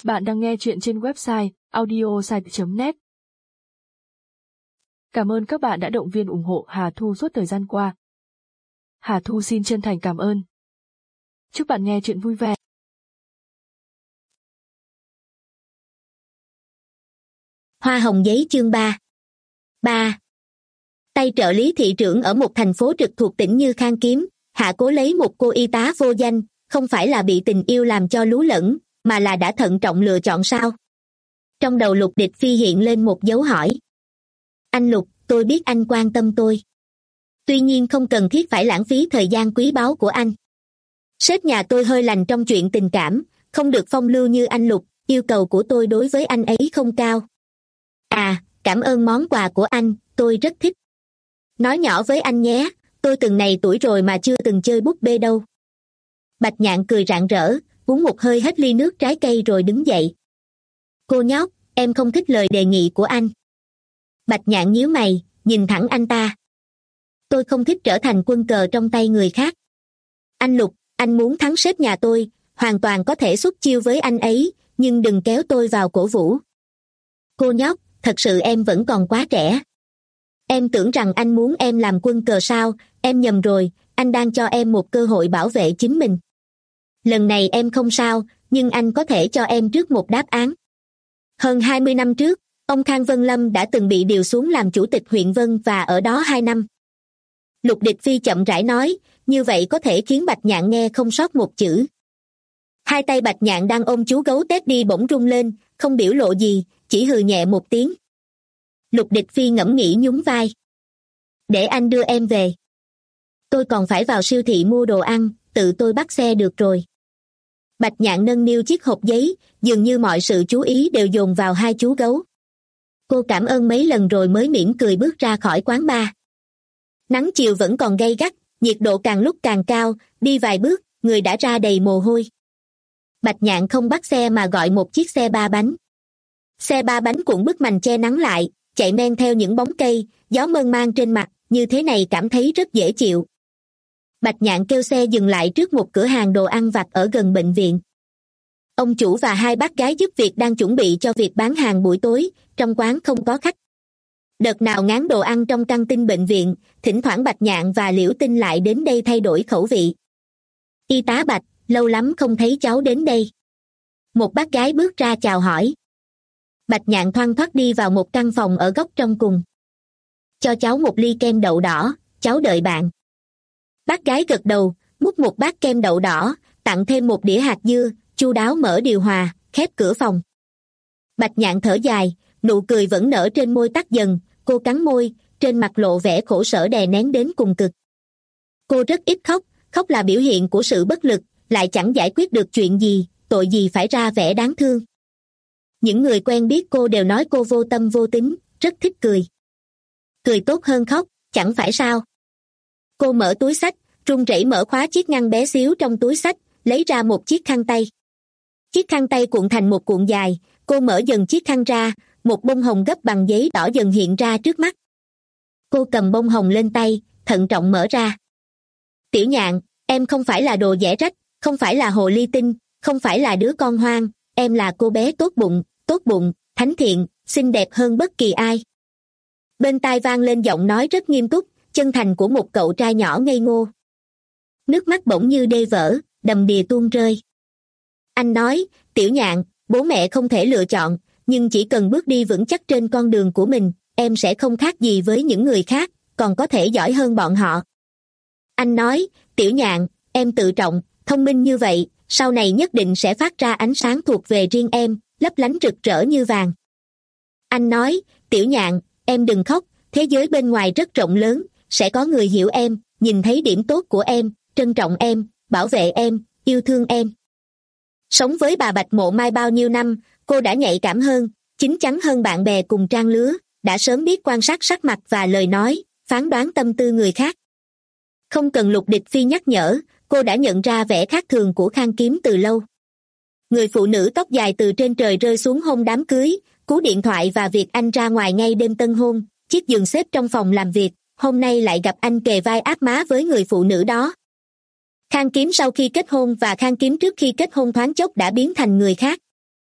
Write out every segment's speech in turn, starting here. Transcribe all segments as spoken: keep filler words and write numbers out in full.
Bạn đang nghe chuyện trên website audiosite chấm net. Cảm ơn các bạn đã động viên ủng hộ Hà Thu suốt thời gian qua. Hà Thu xin chân thành cảm ơn. Chúc bạn nghe chuyện vui vẻ. Hoa hồng giấy chương ba. ba. Tay trợ lý thị trưởng ở một thành phố trực thuộc tỉnh Như Khang Kiếm, Hạ Cố lấy một cô y tá vô danh, không phải là bị tình yêu làm cho lú lẫn, mà là đã thận trọng lựa chọn sao? Trong đầu Lục Địch Phi hiện lên một dấu hỏi. Anh Lục, tôi biết anh quan tâm tôi. Tuy nhiên không cần thiết phải lãng phí thời gian quý báu của anh. Sếp nhà tôi hơi lành trong chuyện tình cảm, không được phong lưu như anh Lục, yêu cầu của tôi đối với anh ấy không cao. À, cảm ơn món quà của anh, tôi rất thích. Nói nhỏ với anh nhé, tôi từng này tuổi rồi mà chưa từng chơi búp bê đâu. Bạch Nhạn cười rạng rỡ, uống một hơi hết ly nước trái cây rồi đứng dậy. Cô nhóc, em không thích lời đề nghị của anh. Bạch Nhạn nhíu mày, nhìn thẳng anh ta. Tôi không thích trở thành quân cờ trong tay người khác. Anh Lục, anh muốn thắng sếp nhà tôi, hoàn toàn có thể xuất chiêu với anh ấy, nhưng đừng kéo tôi vào cổ vũ. Cô nhóc, thật sự em vẫn còn quá trẻ. Em tưởng rằng anh muốn em làm quân cờ sao, em nhầm rồi, anh đang cho em một cơ hội bảo vệ chính mình. Lần này em không sao, nhưng anh có thể cho em trước một đáp án. Hơn hai mươi năm trước, ông Khang Vân Lâm đã từng bị điều xuống làm chủ tịch huyện Vân và ở đó hai năm. Lục Địch Phi chậm rãi nói, như vậy có thể khiến Bạch Nhạn nghe không sót một chữ. Hai tay Bạch Nhạn đang ôm chú gấu Teddy bỗng rung lên, không biểu lộ gì, chỉ hừ nhẹ một tiếng. Lục Địch Phi ngẫm nghĩ nhún vai. Để anh đưa em về. Tôi còn phải vào siêu thị mua đồ ăn, tự tôi bắt xe được rồi. Bạch Nhạn nâng niu chiếc hộp giấy, dường như mọi sự chú ý đều dồn vào hai chú gấu. Cô cảm ơn mấy lần rồi mới mỉm cười bước ra khỏi quán bar. Nắng chiều vẫn còn gay gắt, nhiệt độ càng lúc càng cao, đi vài bước, người đã ra đầy mồ hôi. Bạch Nhạn không bắt xe mà gọi một chiếc xe ba bánh. Xe ba bánh cuộn bức mành che nắng lại, chạy men theo những bóng cây, gió mơn man trên mặt, như thế này cảm thấy rất dễ chịu. Bạch Nhạn kêu xe dừng lại trước một cửa hàng đồ ăn vặt ở gần bệnh viện. Ông chủ và hai bác gái giúp việc đang chuẩn bị cho việc bán hàng buổi tối, trong quán không có khách. Đợt nào ngán đồ ăn trong căng tin bệnh viện, thỉnh thoảng Bạch Nhạn và Liễu Tinh lại đến đây thay đổi khẩu vị. Y tá Bạch, lâu lắm không thấy cháu đến đây. Một bác gái bước ra chào hỏi. Bạch Nhạn thoăn thoắt đi vào một căn phòng ở góc trong cùng. Cho cháu một ly kem đậu đỏ, cháu đợi bạn. Bác gái gật đầu, múc một bát kem đậu đỏ, tặng thêm một đĩa hạt dưa, chu đáo mở điều hòa, khép cửa phòng. Bạch Nhạn thở dài, nụ cười vẫn nở trên môi tắt dần, cô cắn môi, trên mặt lộ vẻ khổ sở đè nén đến cùng cực. Cô rất ít khóc, khóc là biểu hiện của sự bất lực, lại chẳng giải quyết được chuyện gì, tội gì phải ra vẻ đáng thương. Những người quen biết cô đều nói cô vô tâm vô tính, rất thích cười. Cười tốt hơn khóc, chẳng phải sao? Cô mở túi xách, run rẩy mở khóa chiếc ngăn bé xíu trong túi xách, lấy ra một chiếc khăn tay. Chiếc khăn tay cuộn thành một cuộn dài, cô mở dần chiếc khăn ra, một bông hồng gấp bằng giấy đỏ dần hiện ra trước mắt. Cô cầm bông hồng lên tay, thận trọng mở ra. Tiểu Nhạn, em không phải là đồ dễ rách, không phải là hồ ly tinh, không phải là đứa con hoang, em là cô bé tốt bụng, tốt bụng, thánh thiện, xinh đẹp hơn bất kỳ ai. Bên tai vang lên giọng nói rất nghiêm túc, chân thành của một cậu trai nhỏ ngây ngô. Nước mắt bỗng như đê vỡ, đầm đìa tuôn rơi. Anh nói, Tiểu Nhạn, bố mẹ không thể lựa chọn, nhưng chỉ cần bước đi vững chắc trên con đường của mình, em sẽ không khác gì với những người khác, còn có thể giỏi hơn bọn họ. Anh nói, Tiểu Nhạn, em tự trọng, thông minh như vậy, sau này nhất định sẽ phát ra ánh sáng thuộc về riêng em, lấp lánh rực rỡ như vàng. Anh nói, Tiểu Nhạn, em đừng khóc, thế giới bên ngoài rất rộng lớn, sẽ có người hiểu em, nhìn thấy điểm tốt của em, trân trọng em, bảo vệ em, yêu thương em. Sống với bà Bạch Mộ Mai bao nhiêu năm, cô đã nhạy cảm hơn, chín chắn hơn bạn bè cùng trang lứa, đã sớm biết quan sát sắc mặt và lời nói, phán đoán tâm tư người khác. Không cần Lục Địch Phi nhắc nhở, cô đã nhận ra vẻ khác thường của Khang Kiếm từ lâu. Người phụ nữ tóc dài từ trên trời rơi xuống hôn đám cưới, cú điện thoại và việc anh ra ngoài ngay đêm tân hôn, chiếc giường xếp trong phòng làm việc, hôm nay lại gặp anh kề vai áp má với người phụ nữ đó. Khang Kiếm sau khi kết hôn và Khang Kiếm trước khi kết hôn thoáng chốc đã biến thành người khác.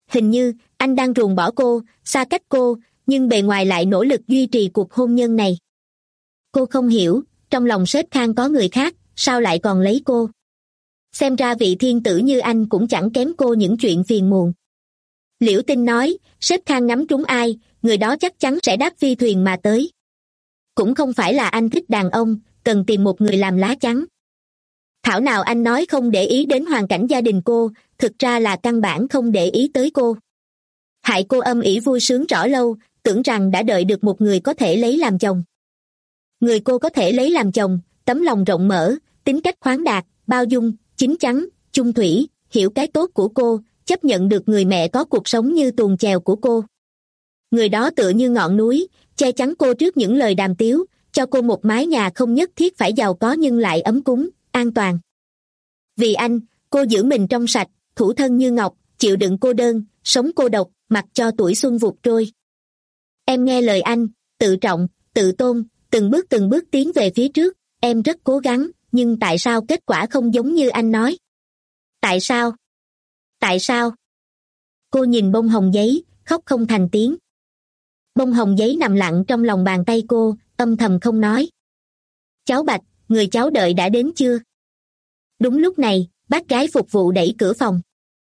hình như anh đang ruồng bỏ cô, xa cách cô, nhưng bề ngoài lại nỗ lực duy trì cuộc hôn nhân này. Cô không hiểu, trong lòng sếp Khang có người khác, sao lại còn lấy cô? Xem ra vị thiên tử như anh cũng chẳng kém cô những chuyện phiền muộn. Liễu Tinh nói, sếp Khang ngắm trúng ai, người đó chắc chắn sẽ đáp phi thuyền mà tới. Cũng không phải là anh thích đàn ông, cần tìm một người làm lá chắn. Thảo nào anh nói không để ý đến hoàn cảnh gia đình cô, thực ra là căn bản không để ý tới cô. Hại cô âm ỉ vui sướng rõ lâu, tưởng rằng đã đợi được một người có thể lấy làm chồng. Người cô có thể lấy làm chồng, tấm lòng rộng mở, tính cách khoáng đạt, bao dung, chín chắn, chung thủy, hiểu cái tốt của cô, chấp nhận được người mẹ có cuộc sống như tuồng chèo của cô. Người đó tựa như ngọn núi, che chắn cô trước những lời đàm tiếu, cho cô một mái nhà không nhất thiết phải giàu có nhưng lại ấm cúng, an toàn. Vì anh, cô giữ mình trong sạch, thủ thân như ngọc, chịu đựng cô đơn, sống cô độc, mặc cho tuổi xuân vụt trôi. Em nghe lời anh, tự trọng, tự tôn, từng bước từng bước tiến về phía trước, em rất cố gắng, nhưng tại sao kết quả không giống như anh nói? Tại sao? Tại sao? Cô nhìn bông hồng giấy, khóc không thành tiếng. Bông hồng giấy nằm lặng trong lòng bàn tay cô, âm thầm không nói. Cháu Bạch, người cháu đợi đã đến chưa? Đúng lúc này, bác gái phục vụ đẩy cửa phòng.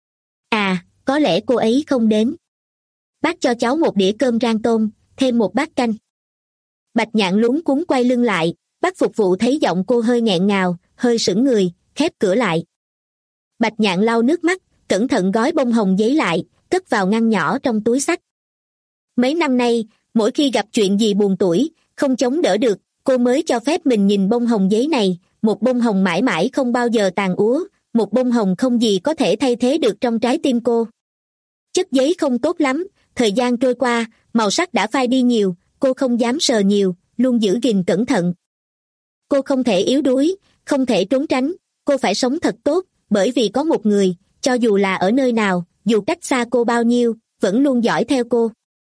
À, có lẽ cô ấy không đến. Bác cho cháu một đĩa cơm rang tôm, thêm một bát canh. Bạch Nhạn luống cuống quay lưng lại, bác phục vụ thấy giọng cô hơi nghẹn ngào, hơi sững người, khép cửa lại. Bạch Nhạn lau nước mắt, cẩn thận gói bông hồng giấy lại, cất vào ngăn nhỏ trong túi xách. Mấy năm nay, mỗi khi gặp chuyện gì buồn tủi, không chống đỡ được, cô mới cho phép mình nhìn bông hồng giấy này, một bông hồng mãi mãi không bao giờ tàn úa, một bông hồng không gì có thể thay thế được trong trái tim cô. Chất giấy không tốt lắm, thời gian trôi qua, màu sắc đã phai đi nhiều, cô không dám sờ nhiều, luôn giữ gìn cẩn thận. Cô không thể yếu đuối, không thể trốn tránh, cô phải sống thật tốt, bởi vì có một người, cho dù là ở nơi nào, dù cách xa cô bao nhiêu, vẫn luôn dõi theo cô.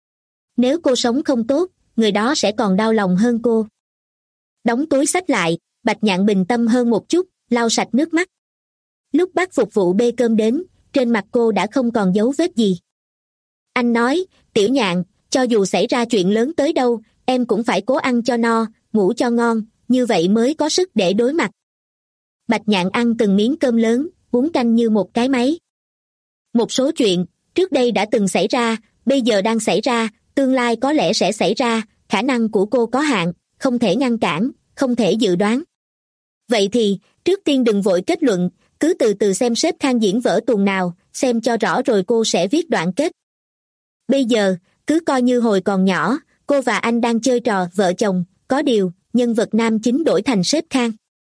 Nếu cô sống không tốt, người đó sẽ còn đau lòng hơn cô. Đóng túi xách lại, Bạch Nhạn bình tâm hơn một chút, lau sạch nước mắt. Lúc bác phục vụ bê cơm đến, trên mặt cô đã không còn dấu vết gì. Anh nói, Tiểu Nhạn, cho dù xảy ra chuyện lớn tới đâu, em cũng phải cố ăn cho no, ngủ cho ngon, như vậy mới có sức để đối mặt. Bạch Nhạn ăn từng miếng cơm lớn, uống canh như một cái máy. Một số chuyện, trước đây đã từng xảy ra, bây giờ đang xảy ra, tương lai có lẽ sẽ xảy ra, khả năng của cô có hạn, không thể ngăn cản, không thể dự đoán. Vậy thì, trước tiên đừng vội kết luận, cứ từ từ xem sếp Khang diễn vở tuồng nào, xem cho rõ rồi cô sẽ viết đoạn kết. Bây giờ, cứ coi như hồi còn nhỏ, cô và anh đang chơi trò vợ chồng, có điều, nhân vật nam chính đổi thành sếp Khang.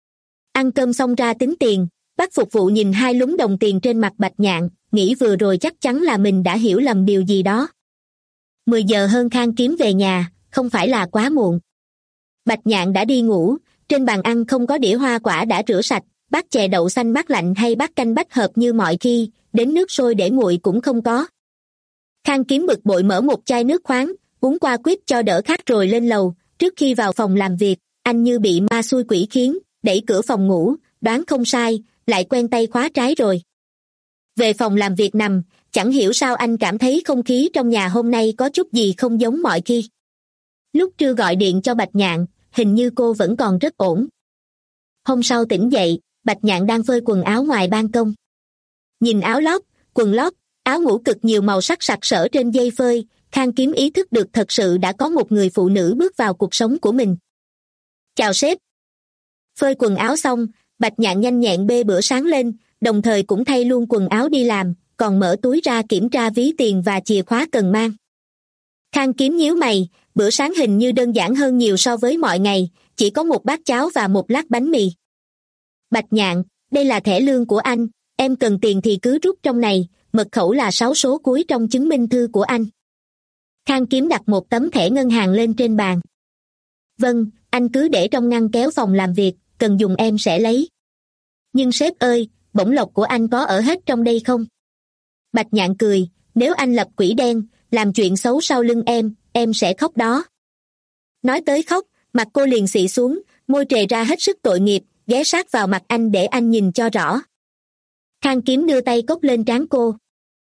Ăn cơm xong ra tính tiền, bác phục vụ nhìn hai lúm đồng tiền trên mặt Bạch Nhạn, nghĩ vừa rồi chắc chắn là mình đã hiểu lầm điều gì đó. Mười giờ hơn Khang Kiếm về nhà, không phải là quá muộn. Bạch Nhạn đã đi ngủ, trên bàn ăn không có đĩa hoa quả đã rửa sạch, bát chè đậu xanh mát lạnh hay bát canh bách hợp như mọi khi, đến nước sôi để nguội cũng không có. Khang Kiếm bực bội mở một chai nước khoáng, uống qua quýt cho đỡ khát rồi lên lầu. Trước khi vào phòng làm việc, anh như bị ma xui quỷ khiến, đẩy cửa phòng ngủ, đoán không sai, lại quen tay khóa trái rồi. Về phòng làm việc nằm, chẳng hiểu sao anh cảm thấy không khí trong nhà hôm nay có chút gì không giống mọi khi. Lúc trưa gọi điện cho Bạch Nhạn, hình như cô vẫn còn rất ổn. Hôm sau tỉnh dậy, Bạch Nhạn đang phơi quần áo ngoài ban công. Nhìn áo lót, quần lót, áo ngủ cực nhiều màu sắc sặc sỡ trên dây phơi, Khang Kiếm ý thức được thật sự đã có một người phụ nữ bước vào cuộc sống của mình. Chào sếp. Phơi quần áo xong, Bạch Nhạn nhanh nhẹn bê bữa sáng lên, đồng thời cũng thay luôn quần áo đi làm, còn mở túi ra kiểm tra ví tiền và chìa khóa cần mang. Khang Kiếm nhíu mày, bữa sáng hình như đơn giản hơn nhiều so với mọi ngày, chỉ có một bát cháo và một lát bánh mì. Bạch Nhạn, đây là thẻ lương của anh, em cần tiền thì cứ rút trong này, mật khẩu là sáu số cuối trong chứng minh thư của anh. Khang Kiếm đặt một tấm thẻ ngân hàng lên trên bàn. Vâng, anh cứ để trong ngăn kéo phòng làm việc, cần dùng em sẽ lấy. Nhưng sếp ơi, bổng lộc của anh có ở hết trong đây không? Bạch Nhạn cười, nếu anh lập quỹ đen, làm chuyện xấu sau lưng em, em sẽ khóc đó. Nói tới khóc, mặt cô liền xị xuống, môi trề ra hết sức tội nghiệp, ghé sát vào mặt anh để anh nhìn cho rõ. Khang Kiếm đưa tay cốc lên trán cô.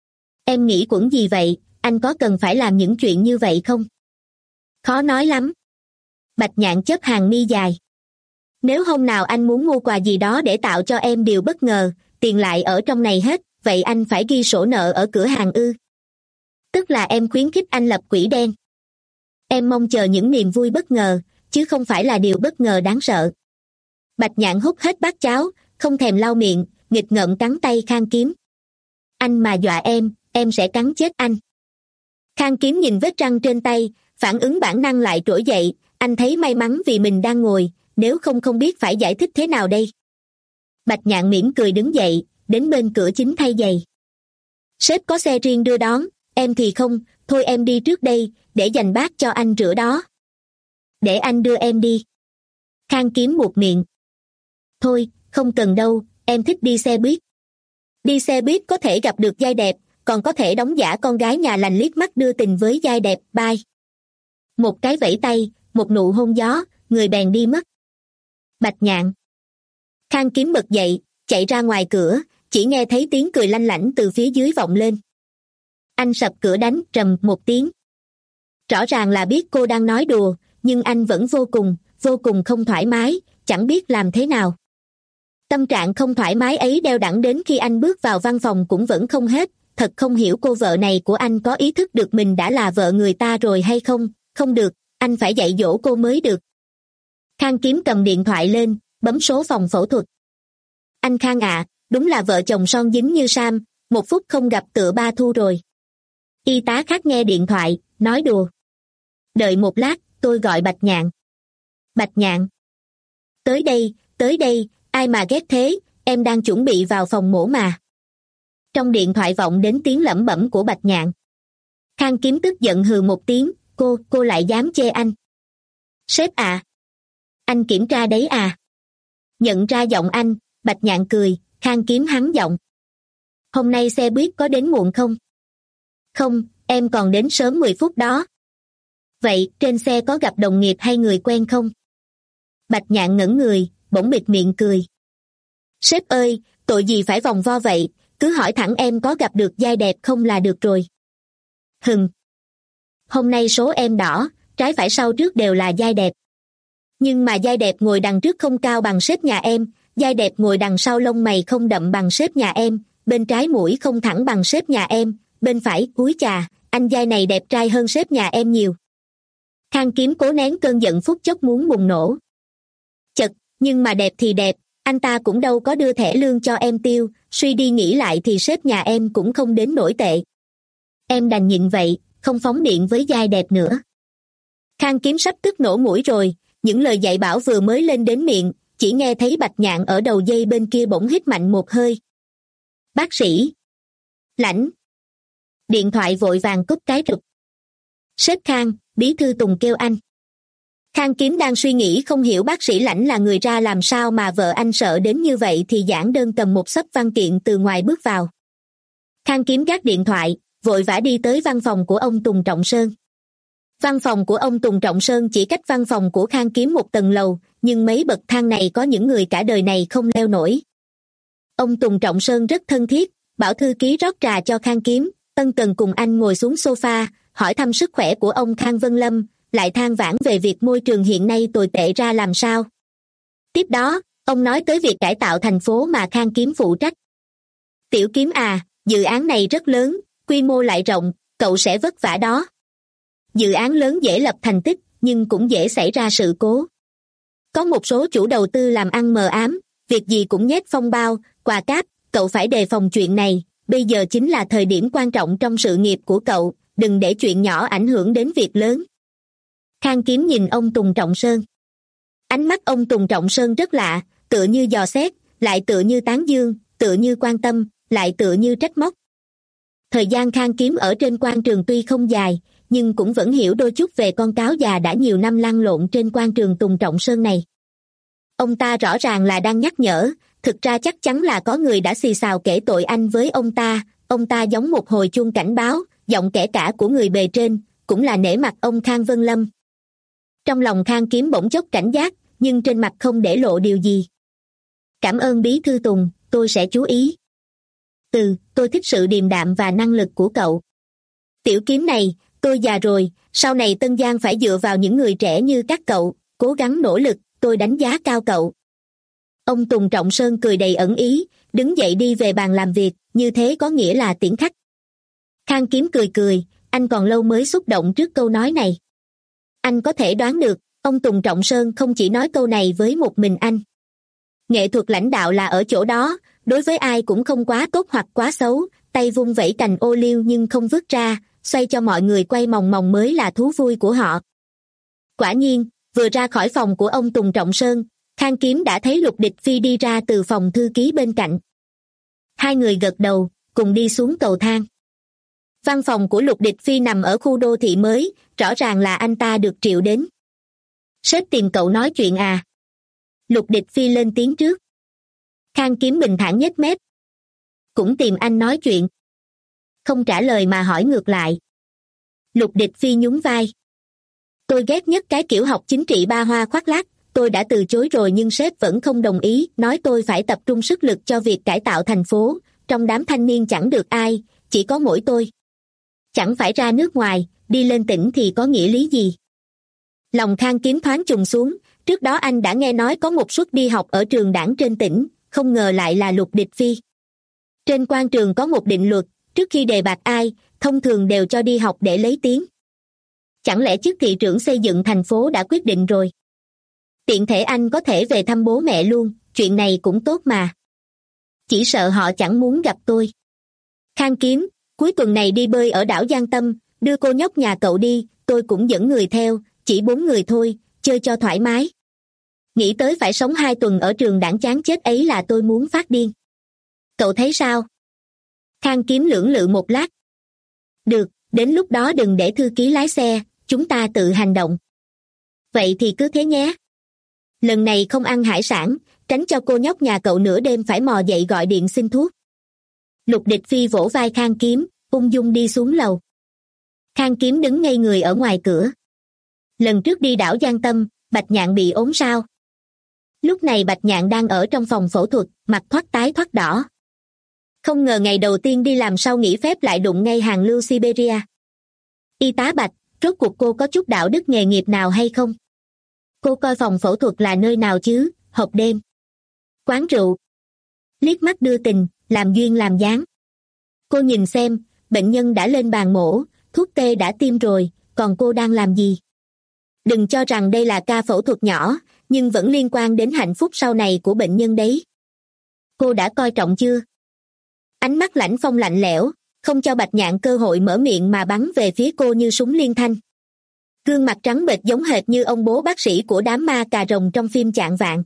Em nghĩ quẩn gì vậy, anh có cần phải làm những chuyện như vậy không? Khó nói lắm. Bạch Nhạn chớp hàng mi dài. Nếu hôm nào anh muốn mua quà gì đó để tạo cho em điều bất ngờ, tiền lại ở trong này hết, vậy anh phải ghi sổ nợ ở cửa hàng ư? Tức là em khuyến khích anh lập quỹ đen. Em mong chờ những niềm vui bất ngờ, chứ không phải là điều bất ngờ đáng sợ. Bạch Nhạn hút hết bát cháo, không thèm lau miệng, nghịch ngợm cắn tay Khang Kiếm. Anh mà dọa em, em sẽ cắn chết anh. Khang Kiếm nhìn vết răng trên tay, phản ứng bản năng lại trỗi dậy, anh thấy may mắn vì mình đang ngồi, nếu không không biết phải giải thích thế nào đây. Bạch Nhạn mỉm cười đứng dậy, đến bên cửa chính thay giày. Sếp có xe riêng đưa đón, em thì không, thôi em đi trước đây, để dành bát cho anh rửa đó. Để anh đưa em đi. Khang Kiếm buột miệng. Thôi, không cần đâu, em thích đi xe buýt. Đi xe buýt có thể gặp được giai đẹp, còn có thể đóng giả con gái nhà lành liếc mắt đưa tình với giai đẹp, bye. Một cái vẫy tay, một nụ hôn gió, người bèn đi mất. Bạch Nhạn. Khang Kiếm bật dậy, chạy ra ngoài cửa, chỉ nghe thấy tiếng cười lanh lảnh từ phía dưới vọng lên. Anh sập cửa đánh trầm một tiếng. Rõ ràng là biết cô đang nói đùa, nhưng anh vẫn vô cùng, vô cùng không thoải mái, chẳng biết làm thế nào. Tâm trạng không thoải mái ấy đeo đẳng đến khi anh bước vào văn phòng cũng vẫn không hết, thật không hiểu cô vợ này của anh có ý thức được mình đã là vợ người ta rồi hay không, không được, anh phải dạy dỗ cô mới được. Khang Kiếm cầm điện thoại lên, bấm số phòng phẫu thuật. Anh Khang ạ, đúng là vợ chồng son dính như Sam, một phút không gặp tựa ba thu rồi. Y tá khác nghe điện thoại, nói đùa. Đợi một lát, tôi gọi Bạch Nhạn. Bạch Nhạn. Tới đây, tới đây, ai mà ghét thế, em đang chuẩn bị vào phòng mổ mà. Trong điện thoại vọng đến tiếng lẩm bẩm của Bạch Nhạn. Khang Kiếm tức giận hừ một tiếng, cô, cô lại dám chê anh. Sếp à. Anh kiểm tra đấy à. Nhận ra giọng anh, Bạch Nhạn cười, Khang Kiếm hắn giọng. Hôm nay xe buýt có đến muộn không? Không, em còn đến sớm mười phút đó. Vậy, trên xe có gặp đồng nghiệp hay người quen không? Bạch Nhạn ngẩn người, bỗng bịt miệng cười. Sếp ơi, tội gì phải vòng vo vậy, cứ hỏi thẳng em có gặp được giai đẹp không là được rồi. Hừm. Hôm nay số em đỏ, trái phải sau trước đều là giai đẹp. Nhưng mà giai đẹp ngồi đằng trước không cao bằng sếp nhà em, giai đẹp ngồi đằng sau lông mày không đậm bằng sếp nhà em, bên trái mũi không thẳng bằng sếp nhà em, bên phải, úi chà, anh giai này đẹp trai hơn sếp nhà em nhiều. Khang Kiếm cố nén cơn giận phút chốc muốn bùng nổ. Chật, nhưng mà đẹp thì đẹp, anh ta cũng đâu có đưa thẻ lương cho em tiêu, suy đi nghĩ lại thì sếp nhà em cũng không đến nổi tệ. Em đành nhịn vậy, không phóng điện với giai đẹp nữa. Khang Kiếm sắp tức nổ mũi rồi, những lời dạy bảo vừa mới lên đến miệng, chỉ nghe thấy Bạch Nhạn ở đầu dây bên kia bỗng hít mạnh một hơi. Bác sĩ. Lãnh. Điện thoại vội vàng cúp cái rụp. Sếp Khang, bí thư Tùng kêu anh. Khang Kiếm đang suy nghĩ không hiểu bác sĩ Lãnh là người ra làm sao mà vợ anh sợ đến như vậy thì giản đơn cầm một xấp văn kiện từ ngoài bước vào. Khang Kiếm gác điện thoại, vội vã đi tới văn phòng của ông Tùng Trọng Sơn. Văn phòng của ông Tùng Trọng Sơn chỉ cách văn phòng của Khang Kiếm một tầng lầu, nhưng mấy bậc thang này có những người cả đời này không leo nổi. Ông Tùng Trọng Sơn rất thân thiết, bảo thư ký rót trà cho Khang Kiếm, ân cần cùng anh ngồi xuống sofa, hỏi thăm sức khỏe của ông Khang Vân Lâm, lại than vãn về việc môi trường hiện nay tồi tệ ra làm sao. Tiếp đó, ông nói tới việc cải tạo thành phố mà Khang Kiếm phụ trách. Tiểu Kiếm à, dự án này rất lớn, quy mô lại rộng, cậu sẽ vất vả đó. Dự án lớn dễ lập thành tích, nhưng cũng dễ xảy ra sự cố. Có một số chủ đầu tư làm ăn mờ ám, việc gì cũng nhét phong bao, quà cáp, cậu phải đề phòng chuyện này, bây giờ chính là thời điểm quan trọng trong sự nghiệp của cậu, đừng để chuyện nhỏ ảnh hưởng đến việc lớn. Khang Kiếm nhìn ông Tùng Trọng Sơn. Ánh mắt ông Tùng Trọng Sơn rất lạ, tựa như dò xét, lại tựa như tán dương, tựa như quan tâm, lại tựa như trách móc. Thời gian Khang Kiếm ở trên quan trường tuy không dài, nhưng cũng vẫn hiểu đôi chút về con cáo già đã nhiều năm lăn lộn trên quan trường Tùng Trọng Sơn này. Ông ta rõ ràng là đang nhắc nhở, thực ra chắc chắn là có người đã xì xào kể tội anh với ông ta, ông ta giống một hồi chuông cảnh báo, giọng kể cả của người bề trên, cũng là nể mặt ông Khang Vân Lâm. Trong lòng Khang Kiếm bỗng chốc cảnh giác, nhưng trên mặt không để lộ điều gì. Cảm ơn bí thư Tùng, tôi sẽ chú ý. từ, tôi thích sự điềm đạm và năng lực của cậu. Tiểu kiếm này, tôi già rồi, sau này Tân Giang phải dựa vào những người trẻ như các cậu, cố gắng nỗ lực, tôi đánh giá cao cậu. Ông Tùng Trọng Sơn cười đầy ẩn ý, đứng dậy đi về bàn làm việc, như thế có nghĩa là tiễn khách. Khang Kiếm cười cười, anh còn lâu mới xúc động trước câu nói này. Anh có thể đoán được, ông Tùng Trọng Sơn không chỉ nói câu này với một mình anh. Nghệ thuật lãnh đạo là ở chỗ đó, đối với ai cũng không quá tốt hoặc quá xấu, tay vung vẩy cành ô liu nhưng không vứt ra, xoay cho mọi người quay mòng mòng mới là thú vui của họ. Quả nhiên, vừa ra khỏi phòng của ông Tùng Trọng Sơn, Khang Kiếm đã thấy Lục Địch Phi đi ra từ phòng thư ký bên cạnh. Hai người gật đầu, cùng đi xuống cầu thang. Văn phòng của Lục Địch Phi nằm ở khu đô thị mới, rõ ràng là anh ta được triệu đến. Sếp tìm cậu nói chuyện à? Lục Địch Phi lên tiếng trước. Khang Kiếm bình thản nhếch mép. Cũng tìm anh nói chuyện. Không trả lời mà hỏi ngược lại. Lục Địch Phi nhún vai. Tôi ghét nhất cái kiểu học chính trị ba hoa khoác lác, tôi đã từ chối rồi nhưng sếp vẫn không đồng ý, nói tôi phải tập trung sức lực cho việc cải tạo thành phố, trong đám thanh niên chẳng được ai, chỉ có mỗi tôi. Chẳng phải ra nước ngoài, đi lên tỉnh thì có nghĩa lý gì? Lòng Khang Kiếm thoáng trùng xuống, trước đó anh đã nghe nói có một suất đi học ở trường đảng trên tỉnh, không ngờ lại là Lục Địch Phi. Trên quan trường có một định luật, trước khi đề bạt ai, thông thường đều cho đi học để lấy tiếng. Chẳng lẽ chức thị trưởng xây dựng thành phố đã quyết định rồi? Tiện thể anh có thể về thăm bố mẹ luôn, chuyện này cũng tốt mà. Chỉ sợ họ chẳng muốn gặp tôi. Khang Kiếm, cuối tuần này đi bơi ở đảo Giang Tâm, đưa cô nhóc nhà cậu đi, tôi cũng dẫn người theo, chỉ bốn người thôi, chơi cho thoải mái. Nghĩ tới phải sống hai tuần ở trường đảng chán chết ấy là tôi muốn phát điên. Cậu thấy sao? Khang Kiếm lưỡng lự một lát. Được, đến lúc đó đừng để thư ký lái xe, chúng ta tự hành động. Vậy thì cứ thế nhé. Lần này không ăn hải sản, tránh cho cô nhóc nhà cậu nửa đêm phải mò dậy gọi điện xin thuốc. Lục Địch Phi vỗ vai Khang Kiếm, ung dung đi xuống lầu. Khang Kiếm đứng ngây người ở ngoài cửa. Lần trước đi đảo Giang Tâm, Bạch Nhạn bị ốm sao? Lúc này Bạch Nhạn đang ở trong phòng phẫu thuật, mặt thoát tái thoát đỏ. Không ngờ ngày đầu tiên đi làm sau nghỉ phép lại đụng ngay hàng lưu Siberia. Y tá Bạch, rốt cuộc cô có chút đạo đức nghề nghiệp nào hay không? Cô coi phòng phẫu thuật là nơi nào chứ? Hộp đêm, quán rượu, liếc mắt đưa tình, làm duyên làm dáng. Cô nhìn xem, bệnh nhân đã lên bàn mổ, thuốc tê đã tiêm rồi, còn cô đang làm gì? Đừng cho rằng đây là ca phẫu thuật nhỏ, nhưng vẫn liên quan đến hạnh phúc sau này của bệnh nhân đấy. Cô đã coi trọng chưa? Ánh mắt Lãnh Phong lạnh lẽo, không cho Bạch Nhạn cơ hội mở miệng mà bắn về phía cô như súng liên thanh. Gương mặt trắng bệch giống hệt như ông bố bác sĩ của đám ma cà rồng trong phim Chạng Vạng.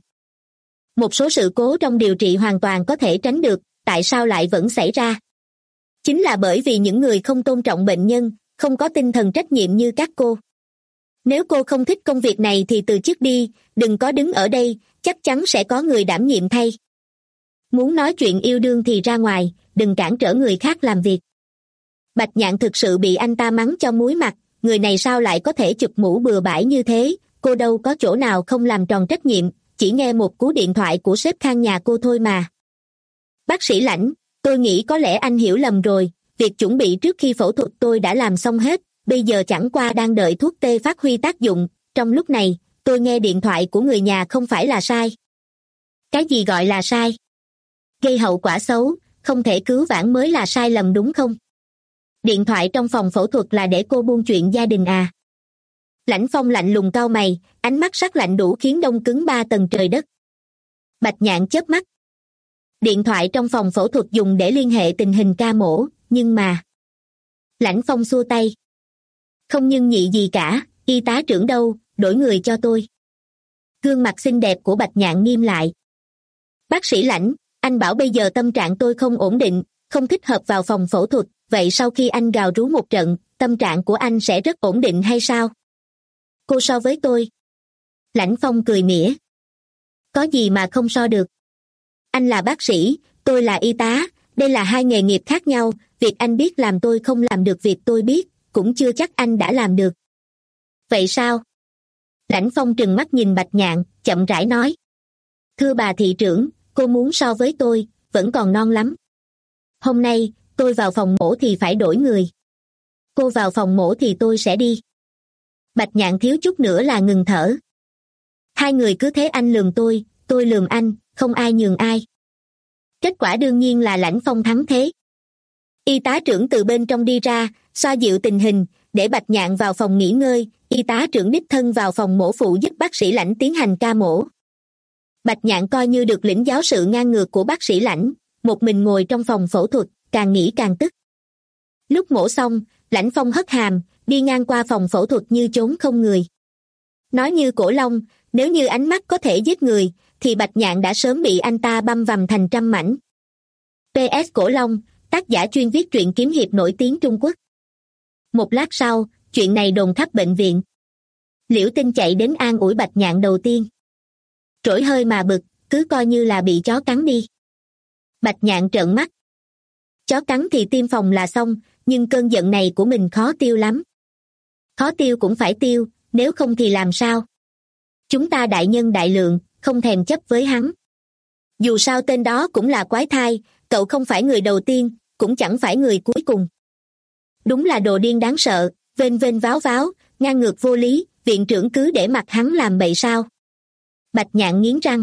Một số sự cố trong điều trị hoàn toàn có thể tránh được, tại sao lại vẫn xảy ra? Chính là bởi vì những người không tôn trọng bệnh nhân, không có tinh thần trách nhiệm như các cô. Nếu cô không thích công việc này thì từ chức đi, đừng có đứng ở đây, chắc chắn sẽ có người đảm nhiệm thay. Muốn nói chuyện yêu đương thì ra ngoài, đừng cản trở người khác làm việc. Bạch Nhạn thực sự bị anh ta mắng cho muối mặt, người này sao lại có thể chụp mũ bừa bãi như thế, cô đâu có chỗ nào không làm tròn trách nhiệm, chỉ nghe một cú điện thoại của sếp Khang nhà cô thôi mà. Bác sĩ Lãnh, tôi nghĩ có lẽ anh hiểu lầm rồi, việc chuẩn bị trước khi phẫu thuật tôi đã làm xong hết, bây giờ chẳng qua đang đợi thuốc tê phát huy tác dụng, trong lúc này, tôi nghe điện thoại của người nhà không phải là sai. Cái gì gọi là sai? Gây hậu quả xấu, không thể cứu vãn mới là sai lầm đúng không? Điện thoại trong phòng phẫu thuật là để cô buôn chuyện gia đình à? Lãnh Phong lạnh lùng cau mày, ánh mắt sắc lạnh đủ khiến đông cứng ba tầng trời đất. Bạch Nhạn chớp mắt. Điện thoại trong phòng phẫu thuật dùng để liên hệ tình hình ca mổ, nhưng mà... Lãnh Phong xua tay. Không nhưng nhị gì cả, y tá trưởng đâu, đổi người cho tôi. Gương mặt xinh đẹp của Bạch Nhạn nghiêm lại. Bác sĩ Lãnh, anh bảo bây giờ tâm trạng tôi không ổn định, không thích hợp vào phòng phẫu thuật, vậy sau khi anh gào rú một trận, tâm trạng của anh sẽ rất ổn định hay sao? Cô so với tôi. Lãnh Phong cười mỉa. Có gì mà không so được? Anh là bác sĩ, tôi là y tá, đây là hai nghề nghiệp khác nhau, việc anh biết làm tôi không làm được việc tôi biết, cũng chưa chắc anh đã làm được. Vậy sao? Lãnh Phong trừng mắt nhìn Bạch Nhạn, chậm rãi nói. Thưa bà thị trưởng, cô muốn so với tôi, vẫn còn non lắm. Hôm nay, tôi vào phòng mổ thì phải đổi người. Cô vào phòng mổ thì tôi sẽ đi. Bạch Nhạn thiếu chút nữa là ngừng thở. Hai người cứ thế anh lườm tôi, tôi lườm anh, không ai nhường ai. Kết quả đương nhiên là Lãnh Phong thắng thế. Y tá trưởng từ bên trong đi ra, xoa dịu tình hình, để Bạch Nhạn vào phòng nghỉ ngơi, y tá trưởng đích thân vào phòng mổ phụ giúp bác sĩ Lãnh tiến hành ca mổ. Bạch Nhạn coi như được lĩnh giáo sự ngang ngược của bác sĩ Lãnh, một mình ngồi trong phòng phẫu thuật, càng nghĩ càng tức. Lúc mổ xong, Lãnh Phong hất hàm, đi ngang qua phòng phẫu thuật như trốn không người. Nói như Cổ Long, nếu như ánh mắt có thể giết người, thì Bạch Nhạn đã sớm bị anh ta băm vằm thành trăm mảnh. pê ét Cổ Long, tác giả chuyên viết truyện kiếm hiệp nổi tiếng Trung Quốc. Một lát sau, chuyện này đồn khắp bệnh viện. Liễu Tinh chạy đến an ủi Bạch Nhạn đầu tiên. Trỗi hơi mà bực, cứ coi như là bị chó cắn đi. Bạch Nhạn trợn mắt. Chó cắn thì tiêm phòng là xong, nhưng cơn giận này của mình khó tiêu lắm. Khó tiêu cũng phải tiêu, nếu không thì làm sao? Chúng ta đại nhân đại lượng, không thèm chấp với hắn. Dù sao tên đó cũng là quái thai, cậu không phải người đầu tiên, cũng chẳng phải người cuối cùng. Đúng là đồ điên đáng sợ, vênh vênh váo váo, ngang ngược vô lý, viện trưởng cứ để mặc hắn làm bậy sao? Bạch Nhạn nghiến răng.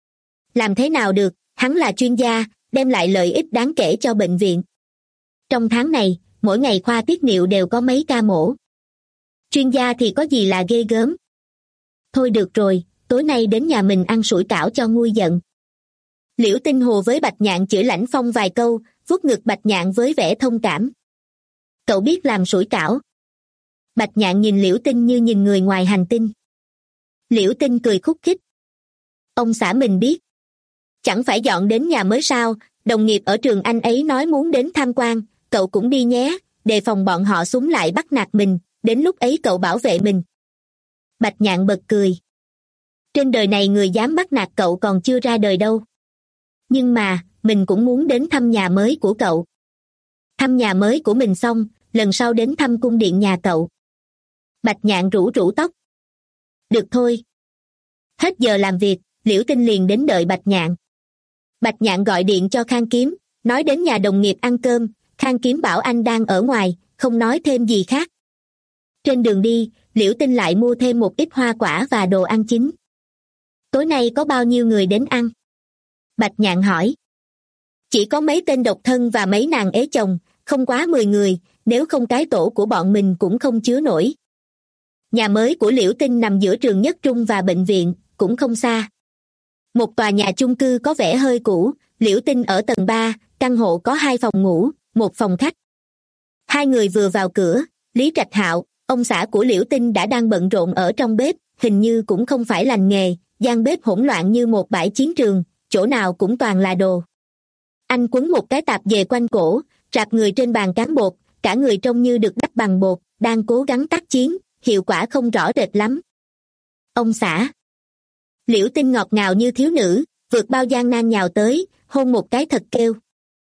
Làm thế nào được, hắn là chuyên gia, đem lại lợi ích đáng kể cho bệnh viện. Trong tháng này, mỗi ngày khoa tiết niệu đều có mấy ca mổ. Chuyên gia thì có gì là ghê gớm. Thôi được rồi, tối nay đến nhà mình ăn sủi cảo cho nguôi giận. Liễu Tinh hồ với Bạch Nhạn chửi Lãnh Phong vài câu, vuốt ngực Bạch Nhạn với vẻ thông cảm. Cậu biết làm sủi cảo. Bạch Nhạn nhìn Liễu Tinh như nhìn người ngoài hành tinh. Liễu Tinh cười khúc khích. Ông xã mình biết. Chẳng phải dọn đến nhà mới sao, đồng nghiệp ở trường anh ấy nói muốn đến tham quan, cậu cũng đi nhé, đề phòng bọn họ súng lại bắt nạt mình, đến lúc ấy cậu bảo vệ mình. Bạch Nhạn bật cười. Trên đời này người dám bắt nạt cậu còn chưa ra đời đâu. Nhưng mà, mình cũng muốn đến thăm nhà mới của cậu. Thăm nhà mới của mình xong, lần sau đến thăm cung điện nhà cậu. Bạch Nhạn rủ rủ tóc. Được thôi. Hết giờ làm việc, Liễu Tinh liền đến đợi Bạch Nhạn. Bạch Nhạn gọi điện cho Khang Kiếm, nói đến nhà đồng nghiệp ăn cơm, Khang Kiếm bảo anh đang ở ngoài, không nói thêm gì khác. Trên đường đi, Liễu Tinh lại mua thêm một ít hoa quả và đồ ăn chính. Tối nay có bao nhiêu người đến ăn? Bạch Nhạn hỏi. Chỉ có mấy tên độc thân và mấy nàng ế chồng, không quá mười người, nếu không cái tổ của bọn mình cũng không chứa nổi. Nhà mới của Liễu Tinh nằm giữa trường Nhất Trung và bệnh viện, cũng không xa. Một tòa nhà chung cư có vẻ hơi cũ, Liễu Tinh ở tầng ba, căn hộ có hai phòng ngủ, một phòng khách. Hai người vừa vào cửa, Lý Trạch Hạo, ông xã của Liễu Tinh đã đang bận rộn ở trong bếp, hình như cũng không phải lành nghề, gian bếp hỗn loạn như một bãi chiến trường, chỗ nào cũng toàn là đồ. Anh quấn một cái tạp dề quanh cổ, rạp người trên bàn cán bột, cả người trông như được đắp bằng bột, đang cố gắng tác chiến, hiệu quả không rõ rệt lắm. Ông xã. Liễu Tinh ngọt ngào như thiếu nữ, vượt bao gian nan nhào tới, hôn một cái thật kêu.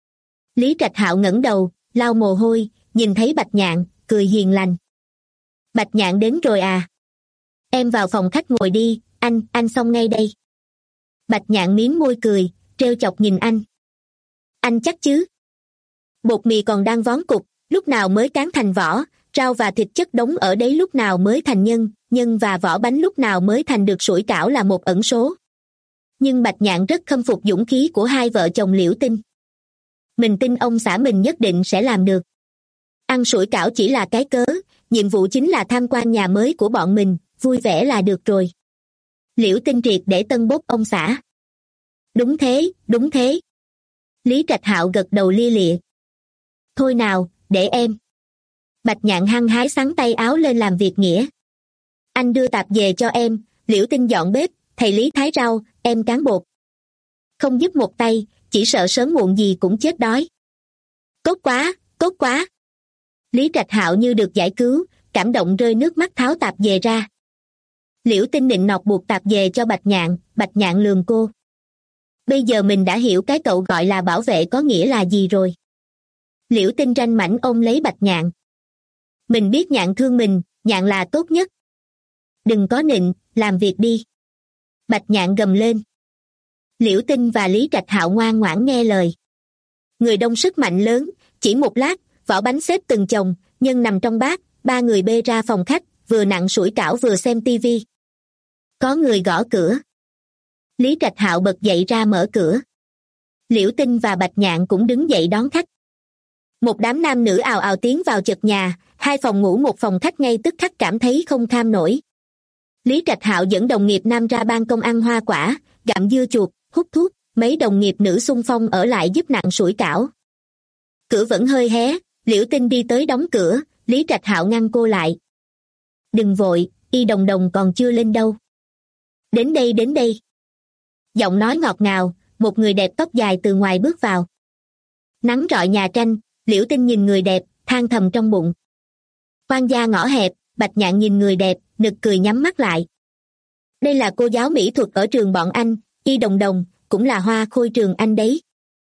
Lý Trạch Hạo ngẩng đầu, lau mồ hôi, nhìn thấy Bạch Nhạn, cười hiền lành. Bạch Nhạn đến rồi à? Em vào phòng khách ngồi đi, anh, anh xong ngay đây. Bạch Nhạn mím môi cười, trêu chọc nhìn anh. Anh chắc chứ? Bột mì còn đang vón cục, lúc nào mới cán thành vỏ, rau và thịt chất đống ở đấy lúc nào mới thành nhân, nhân và vỏ bánh lúc nào mới thành được sủi cảo là một ẩn số. Nhưng Bạch Nhạn rất khâm phục dũng khí của hai vợ chồng Liễu Tinh. Mình tin ông xã mình nhất định sẽ làm được. Ăn sủi cảo chỉ là cái cớ, nhiệm vụ chính là tham quan nhà mới của bọn mình, vui vẻ là được rồi. Liễu Tinh triệt để tân bốc ông xã. Đúng thế, đúng thế. Lý Trạch Hạo gật đầu lia lịa. Thôi nào, để em. Bạch Nhạn hăng hái xắn tay áo lên làm việc nghĩa. Anh đưa tạp về cho em, Liễu Tinh dọn bếp, thầy Lý thái rau, em cán bột. Không giúp một tay, chỉ sợ sớm muộn gì cũng chết đói. Tốt quá, tốt quá. Lý Trạch Hạo như được giải cứu, cảm động rơi nước mắt tháo tạp về ra. Liễu Tinh nịnh nọt buộc tạp về cho Bạch Nhạn, Bạch Nhạn lườm cô. Bây giờ mình đã hiểu cái cậu gọi là bảo vệ có nghĩa là gì rồi. Liễu Tinh ranh mảnh ôm lấy Bạch Nhạn. Mình biết Nhạn thương mình, Nhạn là tốt nhất. Đừng có nịnh, làm việc đi. Bạch Nhạn gầm lên. Liễu Tinh và Lý Trạch Hạo ngoan ngoãn nghe lời. Người đông sức mạnh lớn, chỉ một lát, vỏ bánh xếp từng chồng, nhân nằm trong bát, ba người bê ra phòng khách, vừa nặn sủi cảo vừa xem tivi. Có người gõ cửa. Lý Trạch Hạo bật dậy ra mở cửa. Liễu Tinh và Bạch Nhạn cũng đứng dậy đón khách. Một đám nam nữ ào ào tiến vào chật nhà, hai phòng ngủ một phòng khách ngay tức khắc cảm thấy không kham nổi. Lý Trạch Hạo dẫn đồng nghiệp nam ra ban công ăn hoa quả, gặm dưa chuột, hút thuốc, mấy đồng nghiệp nữ xung phong ở lại giúp nặn sủi cảo. Cửa vẫn hơi hé, Liễu Tinh đi tới đóng cửa, Lý Trạch Hạo ngăn cô lại. Đừng vội, Y Đồng Đồng còn chưa lên đâu. Đến đây đến đây. Giọng nói ngọt ngào, một người đẹp tóc dài từ ngoài bước vào. Nắng rọi nhà tranh, Liễu Tinh nhìn người đẹp, than thầm trong bụng. Quan gia ngõ hẹp, Bạch Nhạn nhìn người đẹp, nực cười nhắm mắt lại. Đây là cô giáo mỹ thuật ở trường bọn anh, Y Đồng Đồng, cũng là hoa khôi trường anh đấy.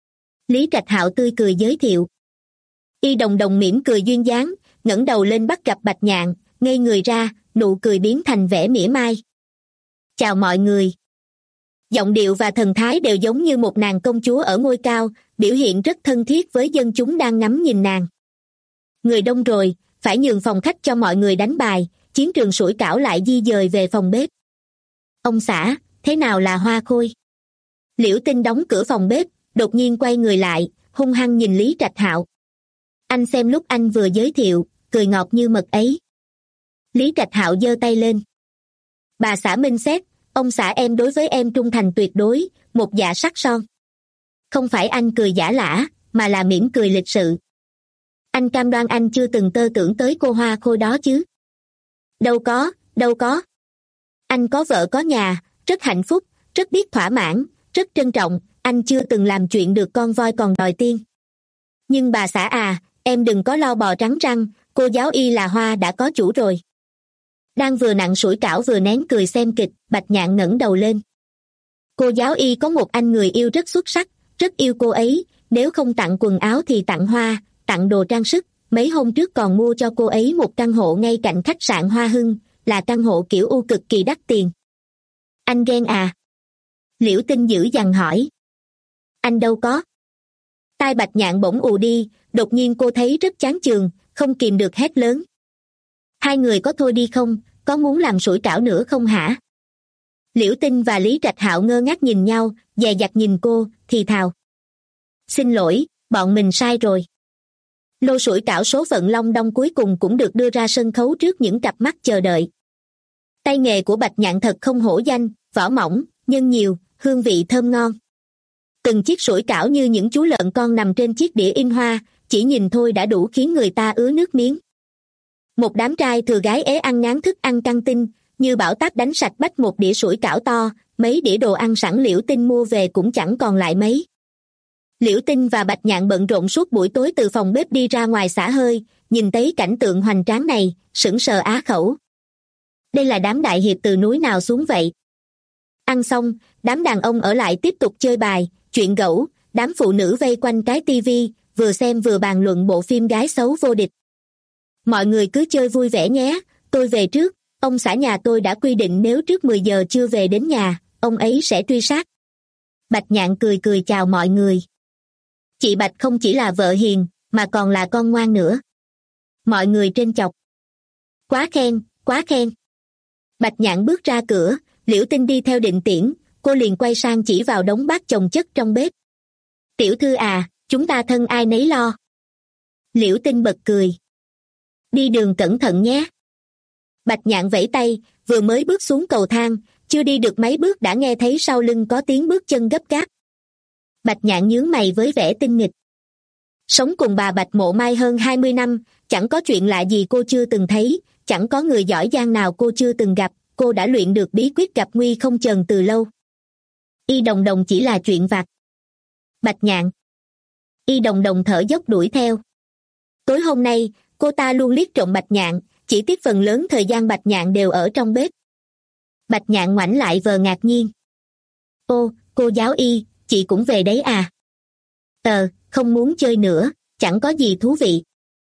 Lý Trạch Hạo tươi cười giới thiệu. Y Đồng Đồng mỉm cười duyên dáng, ngẩng đầu lên bắt gặp Bạch Nhạn, ngây người ra, nụ cười biến thành vẻ mỉa mai. Chào mọi người. Giọng điệu và thần thái đều giống như một nàng công chúa ở ngôi cao, biểu hiện rất thân thiết với dân chúng đang ngắm nhìn nàng. Người đông rồi, phải nhường phòng khách cho mọi người đánh bài, chiến trường sủi cảo lại di dời về phòng bếp. Ông xã, thế nào là hoa khôi? Liễu Tinh đóng cửa phòng bếp, đột nhiên quay người lại, hung hăng nhìn Lý Trạch Hạo. Anh xem lúc anh vừa giới thiệu, cười ngọt như mật ấy. Lý Trạch Hạo giơ tay lên. Bà xã minh xét, ông xã em đối với em trung thành tuyệt đối, một dạ sắc son. Không phải anh cười giả lả, mà là mỉm cười lịch sự. Anh cam đoan anh chưa từng tơ tưởng tới cô hoa khôi đó chứ? Đâu có, đâu có. Anh có vợ có nhà, rất hạnh phúc, rất biết thỏa mãn, rất trân trọng, anh chưa từng làm chuyện được con voi còn đòi tiên. Nhưng bà xã à, em đừng có lo bò trắng răng, cô giáo Y là hoa đã có chủ rồi. Đang vừa nặn sủi cảo vừa nén cười xem kịch, Bạch Nhạn ngẩng đầu lên. Cô giáo Y có một anh người yêu rất xuất sắc, rất yêu cô ấy, nếu không tặng quần áo thì tặng hoa, tặng đồ trang sức, mấy hôm trước còn mua cho cô ấy một căn hộ ngay cạnh khách sạn Hoa Hưng, là căn hộ kiểu U cực kỳ đắt tiền. Anh ghen à? Liễu Tinh dữ dằn hỏi. Anh đâu có. Tai Bạch Nhạn bỗng ù đi, đột nhiên cô thấy rất chán chường, không kìm được hét lớn. Hai người có thôi đi không, có muốn làm sủi cảo nữa không hả? Liễu Tinh và Lý Trạch Hạo ngơ ngác nhìn nhau, dè dặt nhìn cô, thì thào. Xin lỗi, bọn mình sai rồi. Lô sủi cảo số phận Long Đong cuối cùng cũng được đưa ra sân khấu trước những cặp mắt chờ đợi. Tay nghề của Bạch Nhạn thật không hổ danh, vỏ mỏng, nhân nhiều, hương vị thơm ngon. Từng chiếc sủi cảo như những chú lợn con nằm trên chiếc đĩa in hoa, chỉ nhìn thôi đã đủ khiến người ta ứa nước miếng. Một đám trai thừa gái ế ăn ngán thức ăn căng tin, như bão táp đánh sạch bách một đĩa sủi cảo to, mấy đĩa đồ ăn sẵn Liễu Tinh mua về cũng chẳng còn lại mấy. Liễu Tinh và Bạch Nhạn bận rộn suốt buổi tối từ phòng bếp đi ra ngoài xả hơi, nhìn thấy cảnh tượng hoành tráng này, sững sờ á khẩu. Đây là đám đại hiệp từ núi nào xuống vậy? Ăn xong, đám đàn ông ở lại tiếp tục chơi bài, chuyện gẫu, đám phụ nữ vây quanh cái tivi, vừa xem vừa bàn luận bộ phim gái xấu vô địch. Mọi người cứ chơi vui vẻ nhé, tôi về trước, ông xã nhà tôi đã quy định nếu trước mười giờ chưa về đến nhà, ông ấy sẽ truy sát. Bạch Nhạn cười cười chào mọi người. Chị Bạch không chỉ là vợ hiền, mà còn là con ngoan nữa. Mọi người trên chọc. Quá khen, quá khen. Bạch Nhạn bước ra cửa, Liễu Tinh đi theo định tiễn, cô liền quay sang chỉ vào đống bát chồng chất trong bếp. Tiểu thư à, chúng ta thân ai nấy lo. Liễu Tinh bật cười. Đi đường cẩn thận nhé. Bạch Nhạn vẫy tay, vừa mới bước xuống cầu thang, chưa đi được mấy bước đã nghe thấy sau lưng có tiếng bước chân gấp gáp. Bạch Nhạn nhướng mày với vẻ tinh nghịch. Sống cùng bà Bạch Mộ Mai hơn hai mươi năm, chẳng có chuyện lạ gì cô chưa từng thấy, chẳng có người giỏi giang nào cô chưa từng gặp, cô đã luyện được bí quyết gặp nguy không chần từ lâu. Y Đồng Đồng chỉ là chuyện vặt. Bạch Nhạn. Y Đồng Đồng thở dốc đuổi theo. Tối hôm nay, cô ta luôn liếc trộm Bạch Nhạn, chỉ tiếc phần lớn thời gian Bạch Nhạn đều ở trong bếp. Bạch Nhạn ngoảnh lại vờ ngạc nhiên. Ô, cô giáo Y, chị cũng về đấy à? Ờ, không muốn chơi nữa, chẳng có gì thú vị.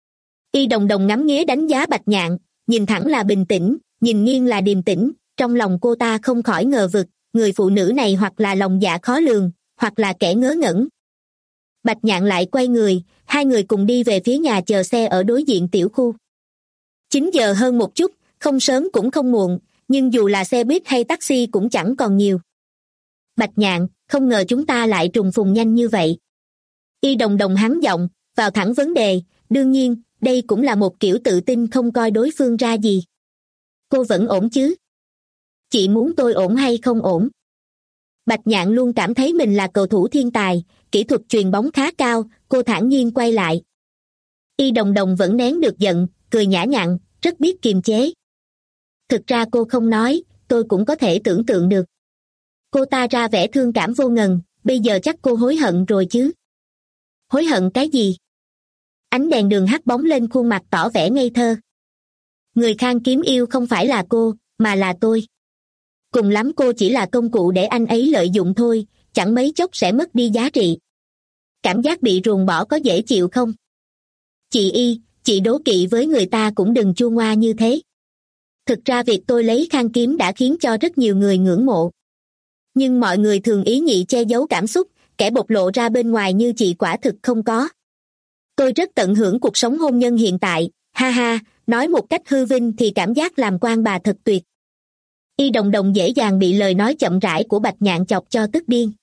Y Đồng Đồng ngắm nghía đánh giá Bạch Nhạn, nhìn thẳng là bình tĩnh, nhìn nghiêng là điềm tĩnh, trong lòng cô ta không khỏi ngờ vực, người phụ nữ này hoặc là lòng dạ khó lường, hoặc là kẻ ngớ ngẩn. Bạch Nhạn lại quay người, hai người cùng đi về phía nhà chờ xe ở đối diện tiểu khu. Chín giờ hơn một chút, không sớm cũng không muộn, nhưng dù là xe buýt hay taxi cũng chẳng còn nhiều. Bạch Nhạn, không ngờ chúng ta lại trùng phùng nhanh như vậy. Y Đồng Đồng hắn giọng, vào thẳng vấn đề, đương nhiên, đây cũng là một kiểu tự tin không coi đối phương ra gì. Cô vẫn ổn chứ? Chị muốn tôi ổn hay không ổn? Bạch Nhạn luôn cảm thấy mình là cầu thủ thiên tài, kỹ thuật chuyền bóng khá cao, cô thản nhiên quay lại. Y Đồng Đồng vẫn nén được giận, cười nhã nhặn, rất biết kiềm chế. Thực ra cô không nói, tôi cũng có thể tưởng tượng được. Cô ta ra vẻ thương cảm vô ngần, bây giờ chắc cô hối hận rồi chứ. Hối hận cái gì? Ánh đèn đường hắt bóng lên khuôn mặt tỏ vẻ ngây thơ. Người Khang Kiếm yêu không phải là cô, mà là tôi. Cùng lắm cô chỉ là công cụ để anh ấy lợi dụng thôi, chẳng mấy chốc sẽ mất đi giá trị. Cảm giác bị ruồng bỏ có dễ chịu không? Chị Y, chị đố kỵ với người ta cũng đừng chua ngoa như thế. Thực ra việc tôi lấy Khang Kiếm đã khiến cho rất nhiều người ngưỡng mộ. Nhưng mọi người thường ý nhị che giấu cảm xúc, kẻ bộc lộ ra bên ngoài như chị quả thực không có. Tôi rất tận hưởng cuộc sống hôn nhân hiện tại, ha ha, nói một cách hư vinh thì cảm giác làm quan bà thật tuyệt. Y Đồng Đồng dễ dàng bị lời nói chậm rãi của Bạch Nhạn chọc cho tức điên.